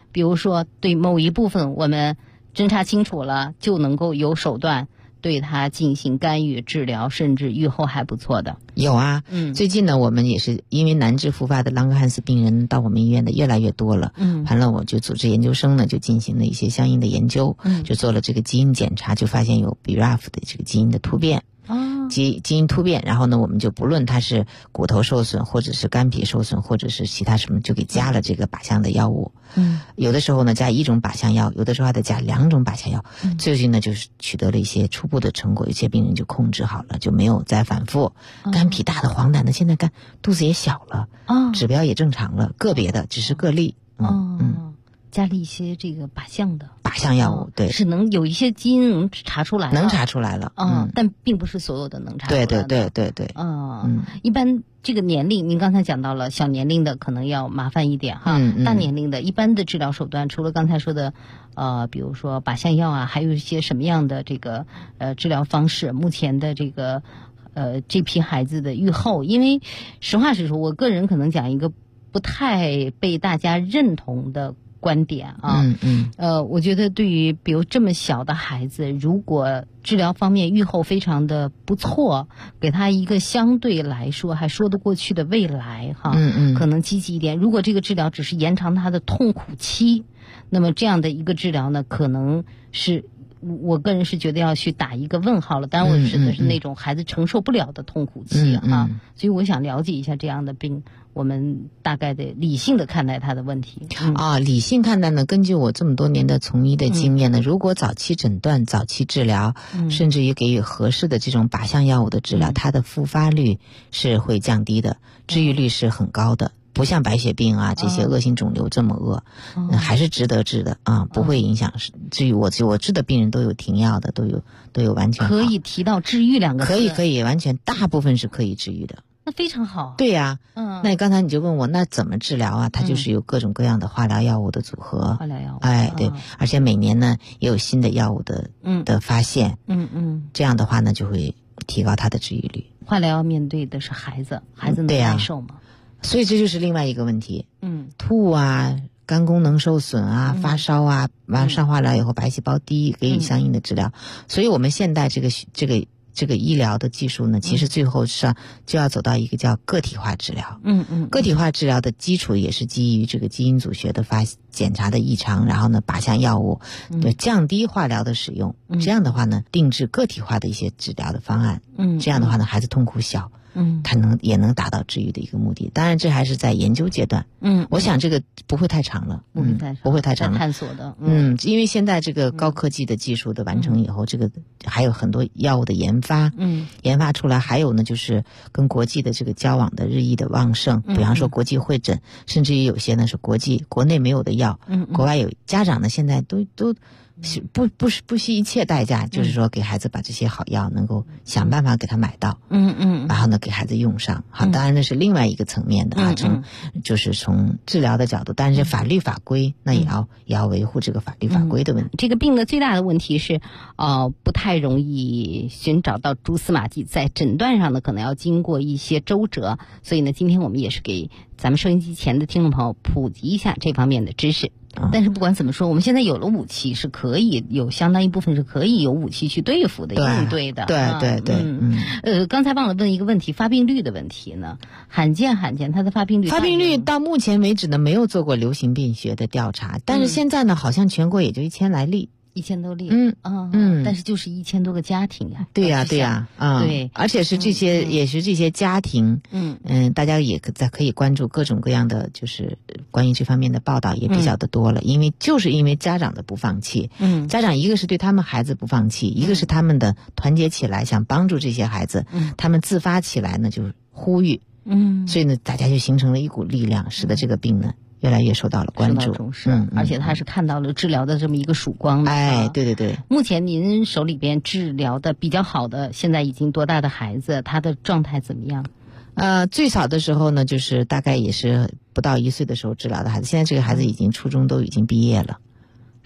S13: 比如说对某一部分我们侦查清楚了，就能够有手段对他进行干预治疗，甚至预后还不错的。
S10: 有啊，最近呢，我们也是因为难治复发的朗格汉斯病人到我们医院的越来越多了，完了我就组织研究生呢，就进行了一些相应的研究，就做了这个基因检查，就发现有 BRAF 的这个基因的突变。基因突变，然后呢，我们就不论它是骨头受损，或者是肝脾受损，或者是其他什么，就给加了这个靶向的药物。有的时候呢加一种靶向药，有的时候还得加2种靶向药。最近呢就是取得了一些初步的成果，有些病人就控制好了，就没有再反复。肝脾大的、黄疸的，现在肚子也小了，指标也正常了，个别的只是个例。
S13: 加了一些这个靶
S10: 向药物，对，
S13: 是能有一些基因能查出来，
S10: 能查出来了，
S13: 但并不是所有的能查出来的。
S10: 对，
S13: 一般这个年龄，您刚才讲到了小年龄的可能要麻烦一点哈，大年龄的一般的治疗手段，除了刚才说的，比如说靶向药啊，还有一些什么样的这个治疗方式？目前的这个这批孩子的预后，因为实话实说，我个人可能讲一个不太被大家认同的观点啊，我觉得对于比如这么小的孩子，如果治疗方面预后非常的不错，给他一个相对来说还说得过去的未来哈，可能积极一点。如果这个治疗只是延长他的痛苦期，那么这样的一个治疗呢，可能是我个人是觉得要去打一个问号了。当然我指的是那种孩子承受不了的痛苦期哈，所以我想了解一下这样的病，我们大概的理性的看待他的问题。
S10: 理性看待呢，根据我这么多年的从医的经验呢，如果早期诊断、早期治疗，甚至于给予合适的这种靶向药物的治疗，它的复发率是会降低的，治愈率是很高的。不像白血病啊这些恶性肿瘤这么恶，还是值得治的啊，不会影响。至于我治的病人都有停药的，都有完全好。
S13: 可以提到治愈2个字。
S10: 可以，完全大部分是可以治愈的。
S13: 那非常好。
S10: 对呀，那刚才你就问我那怎么治疗啊？它就是有各种各样的化疗药物的组合。
S13: 化疗药物。
S10: 对，而且每年呢也有新的药物的发现。这样的话呢就会提高它的治愈率。
S13: 化疗要面对的是孩子能耐受吗？
S10: 所以这就是另外一个问题。吐啊，肝功能受损啊，发烧啊，完了上化疗以后白细胞低，给予相应的治疗。所以我们现代这个医疗的技术呢，其实最后上就要走到一个叫个体化治疗。个体化治疗的基础也是基于这个基因组学的检查的异常，然后呢靶向药物降低化疗的使用。这样的话呢，定制个体化的一些治疗的方案。这样的话呢，孩子痛苦小。它也能达到治愈的一个目的。当然这还是在研究阶段。我想这个不会太长了。不会太长了。
S13: 探索的。
S10: 因为现在这个高科技的技术的完成以后，这个还有很多药物的研发。研发出来，还有呢就是跟国际的这个交往的日益的旺盛。比方说国际会诊，甚至于有些呢是国内没有的药，国外有。家长呢现在都不惜一切代价，就是说给孩子把这些好药能够想办法给他买到。然后呢给孩子用上。好，当然那是另外一个层面的啊，就是从治疗的角度，但是法律法规那也要维护这个法律法规的问题。
S13: 这个病的最大的问题是不太容易寻找到蛛丝马迹，在诊断上呢可能要经过一些周折，所以呢今天我们也是给咱们收音机前的听众朋友普及一下这方面的知识。但是不管怎么说，我们现在有了武器，是可以有相当一部分是可以有武器去对付的、应对的。
S10: 对。
S13: 刚才忘了问一个问题，发病率的问题呢？罕见，它的发病率
S10: 到目前为止呢没有做过流行病学的调查，但是现在呢好像全国也就1000来例。
S13: 1000多例。但是就是1000多个家庭呀。
S10: 对呀，对，而且是这些也是这些家庭。大家也可以关注各种各样的就是关于这方面的报道也比较的多了。因为家长的不放弃。家长一个是对他们孩子不放弃，一个是他们的团结起来想帮助这些孩子，他们自发起来呢就呼吁。所以呢大家就形成了一股力量，使得这个病呢越来越受到了关注，
S13: 重视。而且他是看到了治疗的这么一个曙光的。
S10: 对。
S13: 目前您手里边治疗的比较好的，现在已经多大的孩子，他的状态怎么样？
S10: 最早的时候呢，就是大概也是不到1岁的时候治疗的孩子，现在这个孩子已经初中都已经毕业了。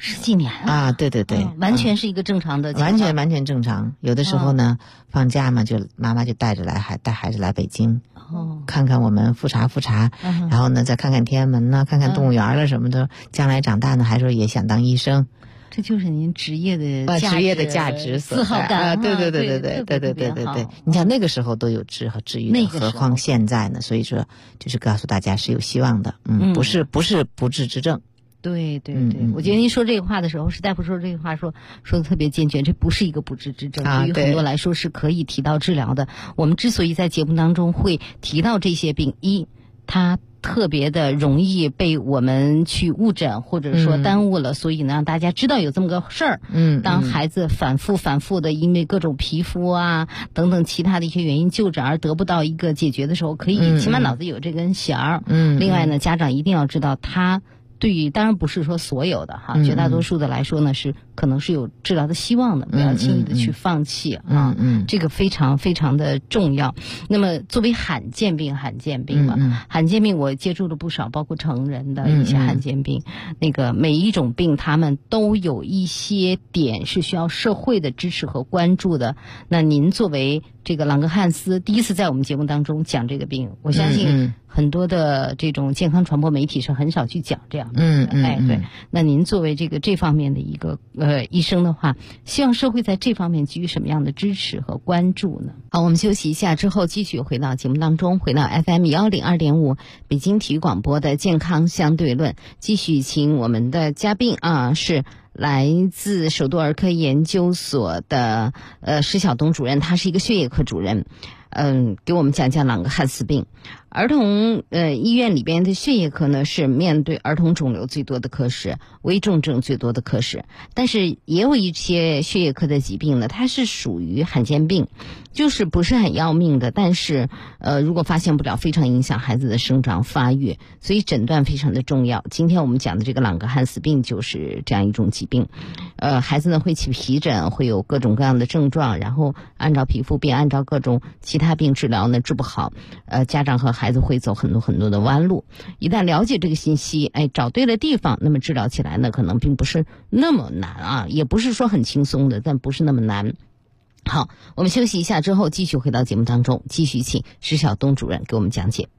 S13: 10几年
S10: 啊，对对对，
S13: 完全是一个正常的，
S10: 完全正常。有的时候呢，放假嘛，就妈妈就带孩子来北京，看看我们复查，然后呢再看看天安门呢，看看动物园了什么的。将来长大呢，还说也想当医生。
S13: 这就是您职业的
S10: 价值所
S13: 自豪感
S10: 啊！对。你想那个时候都有治愈的，何况现在呢？所以说，就是告诉大家是有希望的，不是不治之症。
S13: 对，我觉得您说这个话的时候，是大夫说这个话说的特别坚决，这不是一个不治之症，对于很多来说是可以提到治疗的。我们之所以在节目当中会提到这些病，它特别的容易被我们去误诊或者说耽误了，所以呢让大家知道有这么个事儿。当孩子反复的因为各种皮肤啊等等其他的一些原因就诊而得不到一个解决的时候，可以起码脑子有这根弦儿。另外呢，家长一定要知道他。对于当然不是说所有的哈，绝大多数的来说呢是可能是有治疗的希望的，不要轻易的去放弃啊。这个非常非常的重要。那么作为罕见病嘛，罕见病我接触了不少，包括成人的一些罕见病。那个每一种病他们都有一些点是需要社会的支持和关注的。那您作为这个朗格汉斯第一次在我们节目当中讲这个病，我相信很多的这种健康传播媒体是很少去讲这样的。对。那您作为这方面的一个医生的话，希望社会在这方面给予什么样的支持和关注呢？好，我们休息一下之后继续回到节目当中，回到 FM 102.5北京体育广播的健康相对论，继续请我们的嘉宾是来自首都儿科研究所的施晓东主任，他是一个血液科主任，给我们讲讲朗格汉斯病。儿童医院里边的血液科呢是面对儿童肿瘤最多的科室，危重症最多的科室，但是也有一些血液科的疾病呢，它是属于罕见病，就是不是很要命的，但是如果发现不了，非常影响孩子的生长发育，所以诊断非常的重要。今天我们讲的这个朗格汉斯病就是这样一种疾病，孩子呢会起皮疹，会有各种各样的症状，然后按照皮肤病，按照各种其他病治疗呢治不好，家长和孩子会走很多的弯路。一旦了解这个信息，找对了地方，那么治疗起来呢可能并不是那么难啊，也不是说很轻松的，但不是那么难。好，我们休息一下之后继续回到节目当中，继续请施晓东主任给我们讲解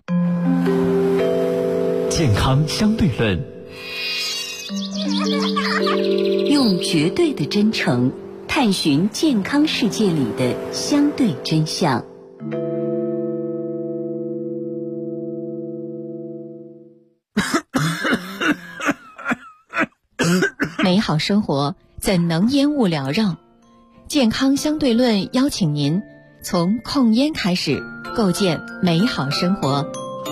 S2: 健康相对论，
S14: 用绝对的真诚探寻健康世界里的相对真相。
S5: 美好生活怎能烟雾缭绕？健康相对论邀请您从控烟开始，构建美好生活。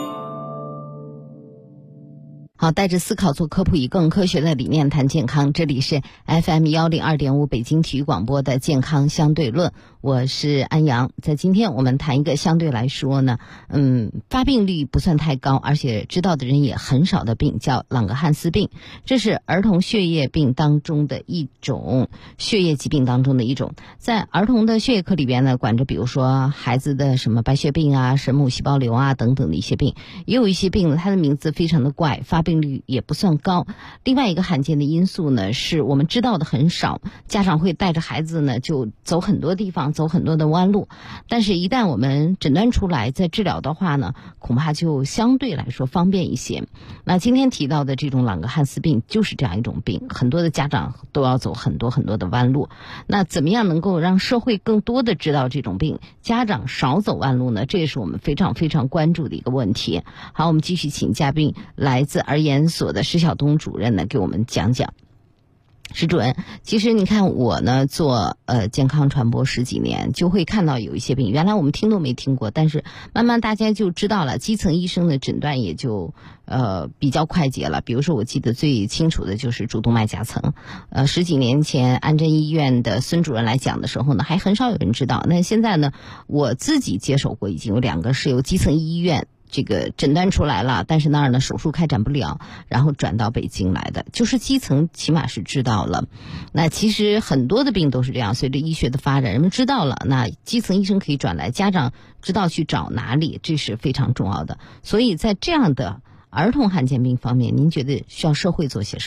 S13: 好，带着思考做科普，以更科学的理念谈健康。这里是 FM 102.5北京体育广播的健康相对论，我是安阳。在今天我们谈一个相对来说呢，发病率不算太高，而且知道的人也很少的病，叫朗格汉斯病。这是儿童血液病当中的一种，血液疾病当中的一种。在儿童的血液科里边呢，管着比如说孩子的什么白血病啊、神母细胞瘤啊等等的一些病，也有一些病呢，它的名字非常的怪，发病率也不算高。另外一个罕见的因素呢，是我们知道的很少，家长会带着孩子呢就走很多地方，走很多的弯路，但是一旦我们诊断出来再治疗的话呢，恐怕就相对来说方便一些。那今天提到的这种朗格汉斯病就是这样一种病，很多的家长都要走很多的弯路。那怎么样能够让社会更多的知道这种病，家长少走弯路呢？这也是我们非常非常关注的一个问题。好，我们继续请嘉宾，来自儿研所的施晓东主任呢给我们讲讲。施主任，其实你看我呢做健康传播10几年，就会看到有一些病原来我们听都没听过，但是慢慢大家就知道了，基层医生的诊断也就比较快捷了。比如说我记得最清楚的就是主动脉夹层，10几年前安贞医院的孙主任来讲的时候呢，还很少有人知道。那现在呢，我自己接手过，已经有2个是由基层医院这个诊断出来了，但是那儿呢手术开展不了，然后转到北京来的，就是基层起码是知道了。那其实很多的病都是这样，随着医学的发展，人们知道了，那基层医生可以转来，家长知道去找哪里，这是非常重要的。所以在这样的儿童罕见病方面，您觉得需要社会做些什么？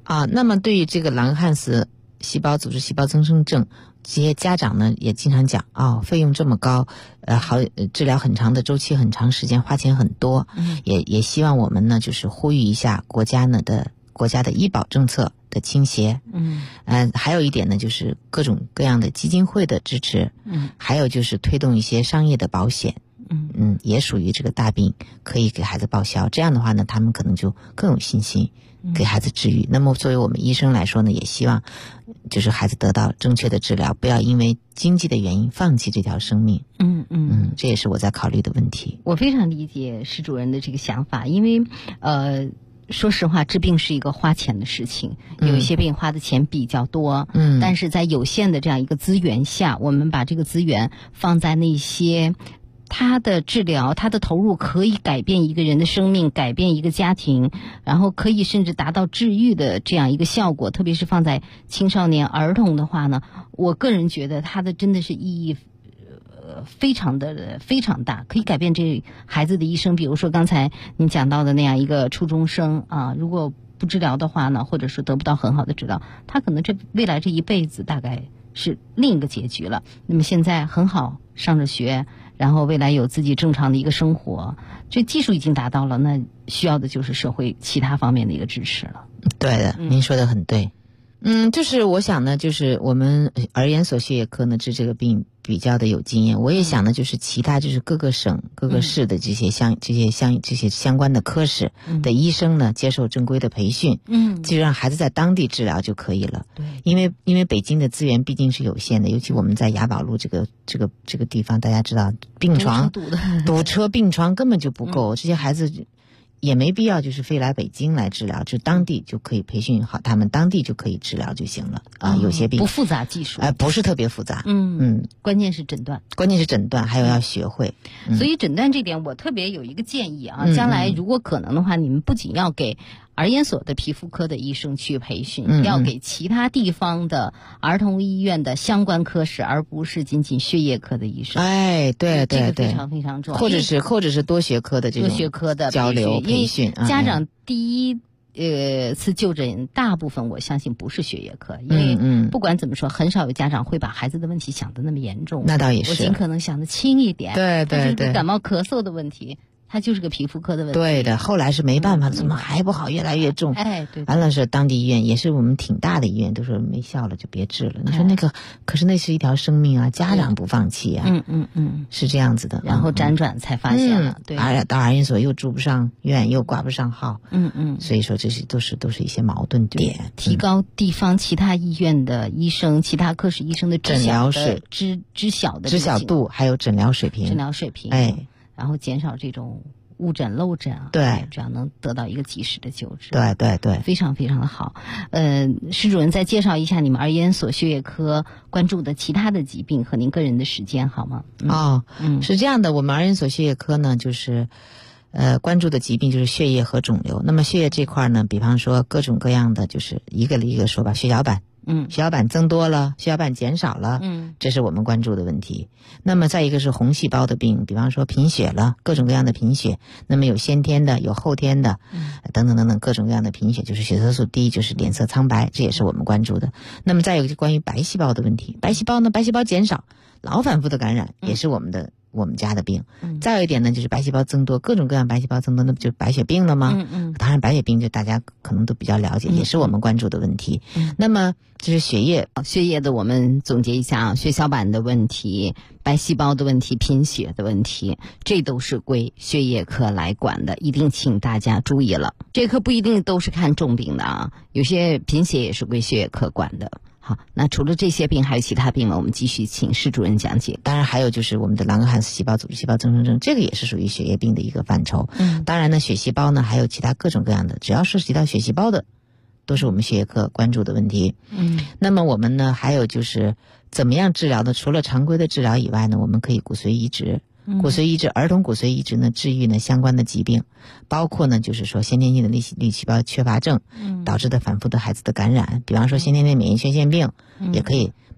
S10: 那么对于这个朗格汉斯细胞组织细胞增生症，这些家长呢也经常讲费用这么高，治疗很长的周期，很长时间，花钱很多，也希望我们呢就是呼吁一下国家的医保政策的倾斜，还有一点呢就是各种各样的基金会的支持，还有就是推动一些商业的保险，也属于这个大病可以给孩子报销，这样的话呢他们可能就更有信心给孩子治愈。那么作为我们医生来说呢，也希望就是孩子得到正确的治疗，不要因为经济的原因放弃这条生命。这也是我在考虑的问题。
S13: 我非常理解施主任的这个想法，因为说实话，治病是一个花钱的事情，有一些病花的钱比较多，但是在有限的这样一个资源下，我们把这个资源放在那些他的治疗，他的投入可以改变一个人的生命，改变一个家庭，然后可以甚至达到治愈的这样一个效果，特别是放在青少年儿童的话呢，我个人觉得它的真的是意义非常大，可以改变这孩子的一生。比如说刚才您讲到的那样一个初中生如果不治疗的话呢，或者说得不到很好的治疗，他可能未来这一辈子大概是另一个结局了。那么现在很好，上着学，然后未来有自己正常的一个生活，这技术已经达到了，那需要的就是社会其他方面的一个支持了。
S10: 对的，您说的很对。就是我想呢，就是我们儿研所血液科呢治这个病比较的有经验，我也想呢，就是其他就是各个省、各个市的这些相关的科室的医生呢，接受正规的培训，就让孩子在当地治疗就可以了。对，因为北京的资源毕竟是有限的，尤其我们在雅宝路这个地方，大家知道病床堵车，病床根本就不够，这些孩子也没必要就是飞来北京来治疗，就当地就可以培训好他们，当地就可以治疗就行了有些病
S13: 不复杂技术，
S10: 不是特别复杂。
S13: 关键是诊断，
S10: 还有要学会。
S13: 所以诊断这点我特别有一个建议将来如果可能的话，你们不仅要给儿研所的皮肤科的医生去培训，要给其他地方的儿童医院的相关科室，而不是仅仅血液科的医生。
S10: 对，
S13: 这个非常非常重要。
S10: 或者是多学科的这种
S13: 多学科的
S10: 交流培训。
S13: 家长第一次就诊大部分我相信不是血液科，因为不管怎么说，很少有家长会把孩子的问题想得那么严重。
S10: 那倒也是，
S13: 我尽可能想得轻一点。
S10: 对，
S13: 感冒咳嗽的问题，它就是个皮肤科的问题。
S10: 对的，后来是没办法，怎么还不好，越来越重。
S13: 对。
S10: 完了是当地医院，也是我们挺大的医院，都说没效了就别治了。你说那个，可是那是一条生命啊，家长不放弃啊。是这样子的。
S13: 然后辗转才发现了，对。
S10: 到儿研所又住不上院，又挂不上号。所以说这些都是一些矛盾点。
S13: 提高地方其他医院的医生、其他科室医生的
S10: 诊疗
S13: 知晓
S10: 度，还有诊疗水平。
S13: 然后减少这种误诊漏诊
S10: 对，
S13: 这样能得到一个及时的救治。
S10: 对，
S13: 非常非常的好。施主任再介绍一下你们儿研所血液科关注的其他的疾病和您个人的时间好吗？
S10: 是这样的，我们儿研所血液科呢，就是关注的疾病就是血液和肿瘤。那么血液这块呢，比方说各种各样的，就是一个一个说吧，血小板。血小板增多了，血小板减少了，这是我们关注的问题。那么再一个是红细胞的病，比方说贫血了，各种各样的贫血，那么有先天的，有后天的，等等等等，各种各样的贫血，就是血色素低，就是脸色苍白，这也是我们关注的。那么再有就关于白细胞的问题，白细胞减少，老反复的感染，也是我们家的病。再有一点呢，就是白细胞增多，各种各样白细胞增多，那不就是白血病了吗？当然白血病就大家可能都比较了解，也是我们关注的问题。那么就是血液
S13: 的我们总结一下血小板的问题、白细胞的问题、贫血的问题，这都是归血液科来管的，一定请大家注意了。这科不一定都是看重病的有些贫血也是归血液科管的。好，那除了这些病还有其他病吗？我们继续请施主任讲解。
S10: 当然还有就是我们的朗格汉斯细胞组织细胞增生症，这个也是属于血液病的一个范畴。当然呢，血细胞呢还有其他各种各样的，只要涉及到血细胞的都是我们血液科关注的问题。那么我们呢还有就是怎么样治疗呢？除了常规的治疗以外呢，我们可以骨髓移植。儿童骨髓移植呢，治愈呢相关的疾病，包括呢就是说先天性的粒细胞缺乏症导致的反复的孩子的感染，比方说先天的免疫缺陷病，也可以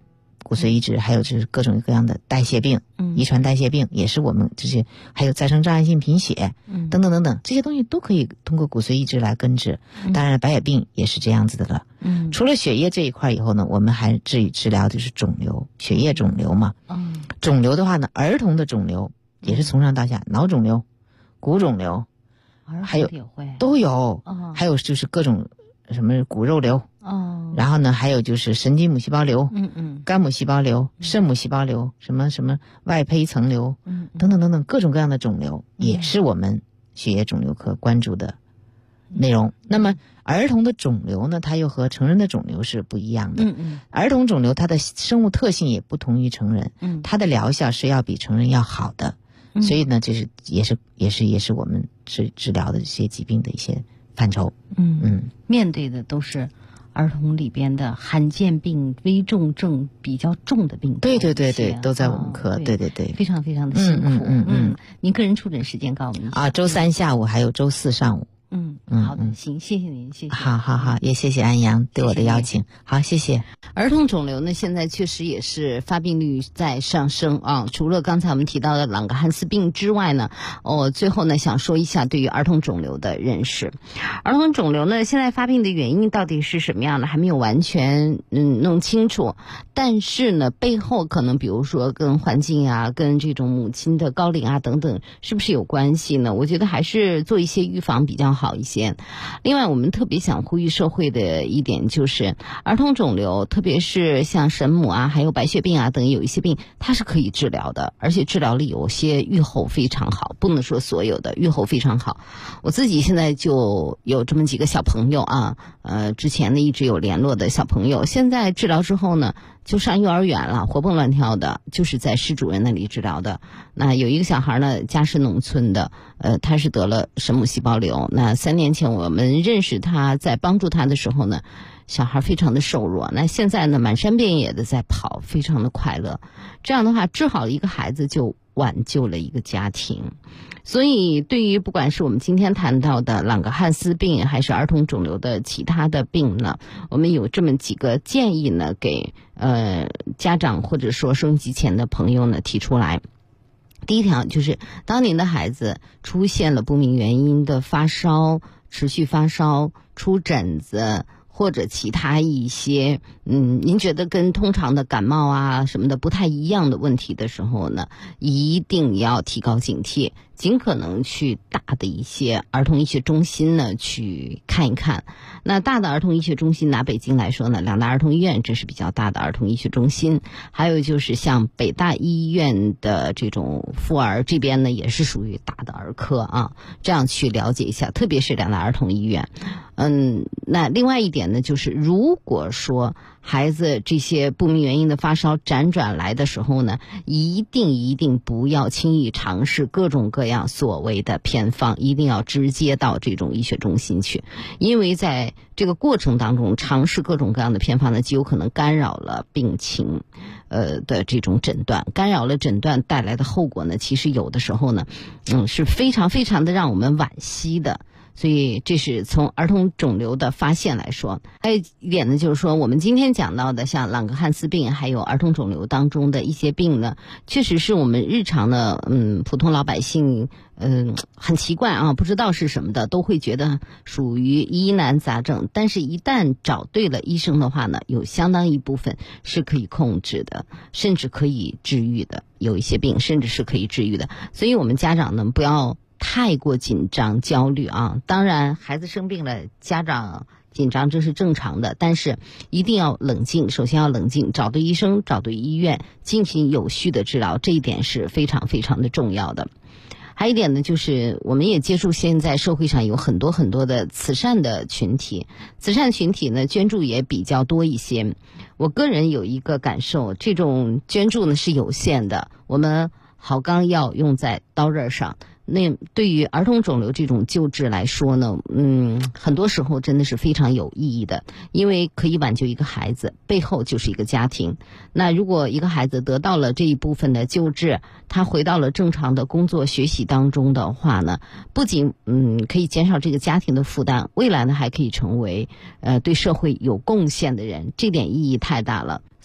S10: 骨髓移植，还有就是各种各样的代谢病，遗传代谢病也是我们这些，还有再生障碍性贫血，等等等等，这些东西都可以通过骨髓移植来根治。当然白血病也是这样子的了。除了血液这一块以后呢，我们还治疗就是肿瘤，血液肿瘤嘛。肿瘤的话呢，儿童的肿瘤也是从上到下，脑肿瘤、骨肿瘤，还有都有，还有就是各种什么骨肉瘤。然后呢，还有就是神经母细胞瘤，肝母细胞瘤、肾母细胞瘤，什么外胚层瘤，等等等等，各种各样的肿瘤，也是我们血液肿瘤科关注的内容。那么儿童的肿瘤呢，它又和成人的肿瘤是不一样的。儿童肿瘤它的生物特性也不同于成人，它的疗效是要比成人要好的。所以呢，这是也是我们治疗的这些疾病的一些范畴。
S13: 面对的都是儿童里边的罕见病、危重症比较重的病。对，
S10: 都在我们科。对，
S13: 非常非常的辛苦。您个人出诊时间告诉我们一下。
S10: 周3下午还有周4上午。
S13: 好的，行，谢谢您，谢谢。
S10: 好，也谢谢安阳对我的邀请。好，谢谢。
S13: 儿童肿瘤呢，现在确实也是发病率在上升啊。除了刚才我们提到的朗格汉斯病之外呢，最后呢想说一下对于儿童肿瘤的认识。儿童肿瘤呢，现在发病的原因到底是什么样的，还没有完全弄清楚。但是呢，背后可能比如说跟环境啊，跟这种母亲的高龄啊等等，是不是有关系呢？我觉得还是做一些预防比较好一些。另外，我们特别想呼吁社会的一点就是，儿童肿瘤，特别是像神母啊，还有白血病啊等有一些病，它是可以治疗的，而且治疗力有些预后非常好，不能说所有的预后非常好。我自己现在就有这么几个小朋友啊，之前呢一直有联络的小朋友，现在治疗之后呢，就上幼儿园了，活蹦乱跳的，就是在施主任那里治疗的。那有一个小孩呢，家是农村的，他是得了神母细胞瘤。那3年前我们认识他，在帮助他的时候呢，小孩非常的瘦弱。那现在呢，满山遍野的在跑，非常的快乐。这样的话，治好了一个孩子，就挽救了一个家庭。所以对于不管是我们今天谈到的朗格汉斯病，还是儿童肿瘤的其他的病呢，我们有这么几个建议呢，给家长或者说收音机前的朋友呢提出来。第一条就是，当您的孩子出现了不明原因的发烧、持续发烧、出疹子，或者其他一些您觉得跟通常的感冒啊什么的不太一样的问题的时候呢，一定要提高警惕，尽可能去大的一些儿童医学中心呢去看一看。那大的儿童医学中心拿北京来说呢，2大儿童医院这是比较大的儿童医学中心，还有就是像北大医院的这种妇儿这边呢也是属于大的儿科啊，这样去了解一下，特别是2大儿童医院。那另外一点呢，就是如果说孩子这些不明原因的发烧辗转来的时候呢，一定不要轻易尝试各种各样所谓的偏方，一定要直接到这种医学中心去，因为在这个过程当中尝试各种各样的偏方呢，就有可能干扰了病情的这种诊断，干扰了诊断带来的后果呢，其实有的时候呢是非常非常的让我们惋惜的。所以这是从儿童肿瘤的发现来说。还有一点呢，就是说我们今天讲到的像朗格汉斯病还有儿童肿瘤当中的一些病呢，确实是我们日常的普通老百姓很奇怪啊，不知道是什么的，都会觉得属于疑难杂症，但是一旦找对了医生的话呢，有相当一部分是可以控制的，甚至可以治愈的，有一些病甚至是可以治愈的。所以我们家长呢不要太过紧张焦虑啊，当然孩子生病了家长紧张这是正常的，但是一定要冷静，首先要冷静，找对医生找对医院进行有序的治疗，这一点是非常非常的重要的。还有一点呢，就是我们也接触现在社会上有很多很多的慈善的群体，慈善群体呢捐助也比较多一些。我个人有一个感受，这种捐助呢是有限的，我们好钢要用在刀刃上。那对于儿童肿瘤这种救治来说呢，很多时候真的是非常有意义的，因为可以挽救一个孩子，背后就是一个家庭。那如果一个孩子得到了这一部分的救治，他回到了正常的工作学习当中的话呢，不仅可以减少这个家庭的负担，未来呢还可以成为对社会有贡献的人，这点意义太大了。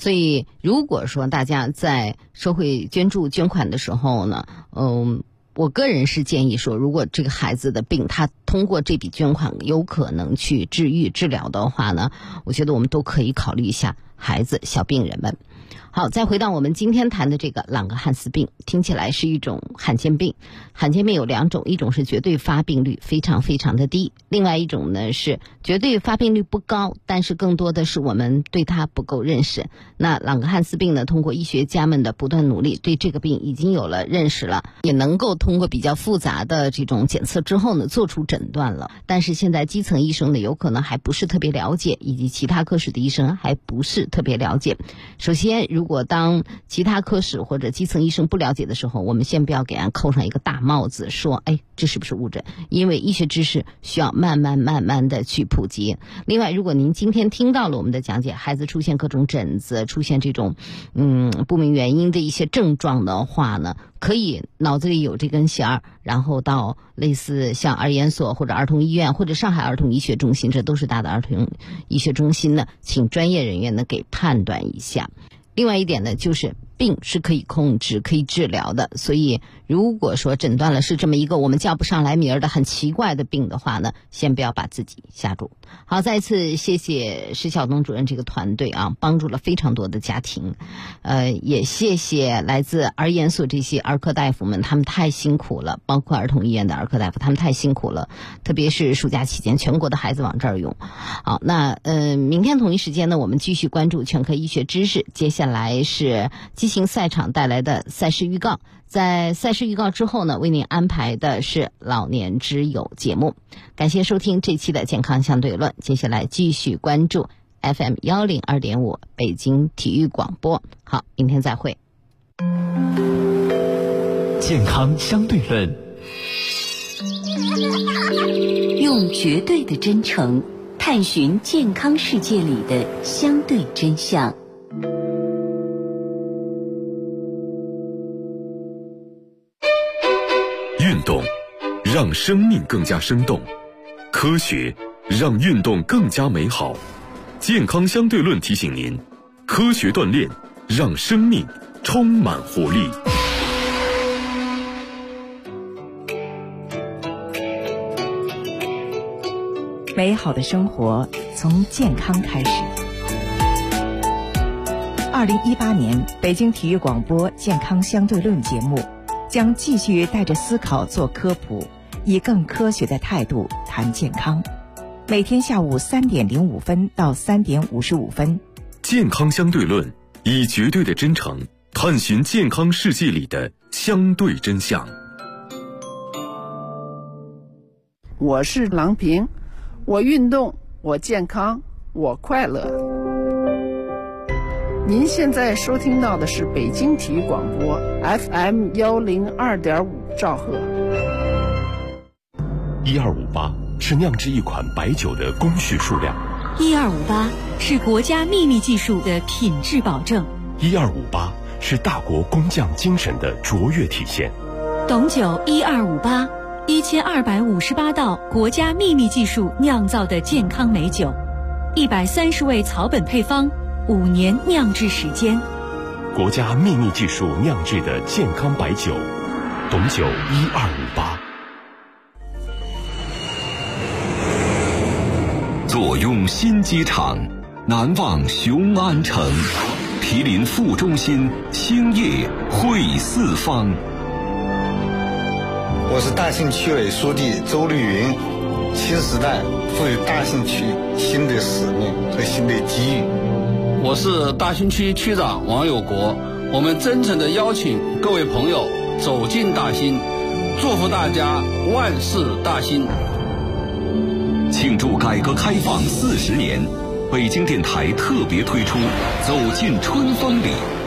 S13: 所以如果说大家在社会捐助捐款的时候呢，我个人是建议说，如果这个孩子的病他通过这笔捐款有可能去治愈治疗的话呢，我觉得我们都可以考虑一下孩子小病人们。好，再回到我们今天谈的这个朗格汉斯病，听起来是一种罕见病。罕见病有2种，一种是绝对发病率非常非常的低，另外一种呢是绝对发病率不高，但是更多的是我们对它不够认识。那朗格汉斯病呢，通过医学家们的不断努力，对这个病已经有了认识了，也能够通过比较复杂的这种检测之后呢，做出诊断了。但是现在基层医生呢，有可能还不是特别了解，以及其他科室的医生还不是特别了解。首先，如果当其他科室或者基层医生不了解的时候，我们先不要给人扣上一个大帽子，说这是不是误诊？因为医学知识需要慢慢的去普及。另外，如果您今天听到了我们的讲解，孩子出现各种疹子，出现这种不明原因的一些症状的话呢，可以脑子里有这根弦儿，然后到类似像儿研所或者儿童医院或者上海儿童医学中心，这都是大的儿童医学中心呢，请专业人员呢给判断一下。另外一点呢，就是病是可以控制可以治疗的，所以如果说诊断了是这么一个我们叫不上来名儿的很奇怪的病的话呢，先不要把自己吓住。好，再次谢谢施晓东主任这个团队啊，帮助了非常多的家庭。也谢谢来自儿研所这些儿科大夫们，他们太辛苦了，包括儿童医院的儿科大夫，他们太辛苦了，特别是暑假期间全国的孩子往这儿涌。好，那明天同一时间呢，我们继续关注全科医学知识，接下来是激情赛场带来的赛事预告。在赛事预告之后呢，为您安排的是老年之友节目。感谢收听这期的健康相对论，接下来继续关注 FM 102.5北京体育广播。好，明天再会。
S2: 健康相对论，
S14: 用绝对的真诚探寻健康世界里的相对真相。
S2: 运动让生命更加生动，科学让运动更加美好。健康相对论提醒您，科学锻炼让生命充满活力。
S15: 美好的生活从健康开始。2018年北京体育广播健康相对论节目将继续带着思考做科普，以更科学的态度谈健康。每天下午3点05分到3点55分，
S2: 健康相对论以绝对的真诚探寻健康世界里的相对真相。
S16: 我是郎平，我运动，我健康，我快乐。您现在收听到的是北京体育广播 FM 102.5兆赫。
S17: 1258是酿制一款白酒的工序数量
S18: ，1258是国家秘密技术的品质保证
S17: ，1258是大国工匠精神的卓越体现。
S18: 董酒1258，1258道国家秘密技术酿造的健康美酒，130味草本配方，5年酿制时间，
S17: 国家秘密技术酿制的健康白酒，董酒1258。
S2: 坐拥新机场，难忘雄安城，毗邻副中心，兴业汇四方。
S19: 我是大兴区委书记周绿云，新时代赋予大兴区新的使命和新的机遇。
S20: 我是大兴区区长王有国，我们真诚地邀请各位朋友走进大兴，祝福大家万事大兴。
S2: 庆祝改革开放40年，北京电台特别推出《走进春风里》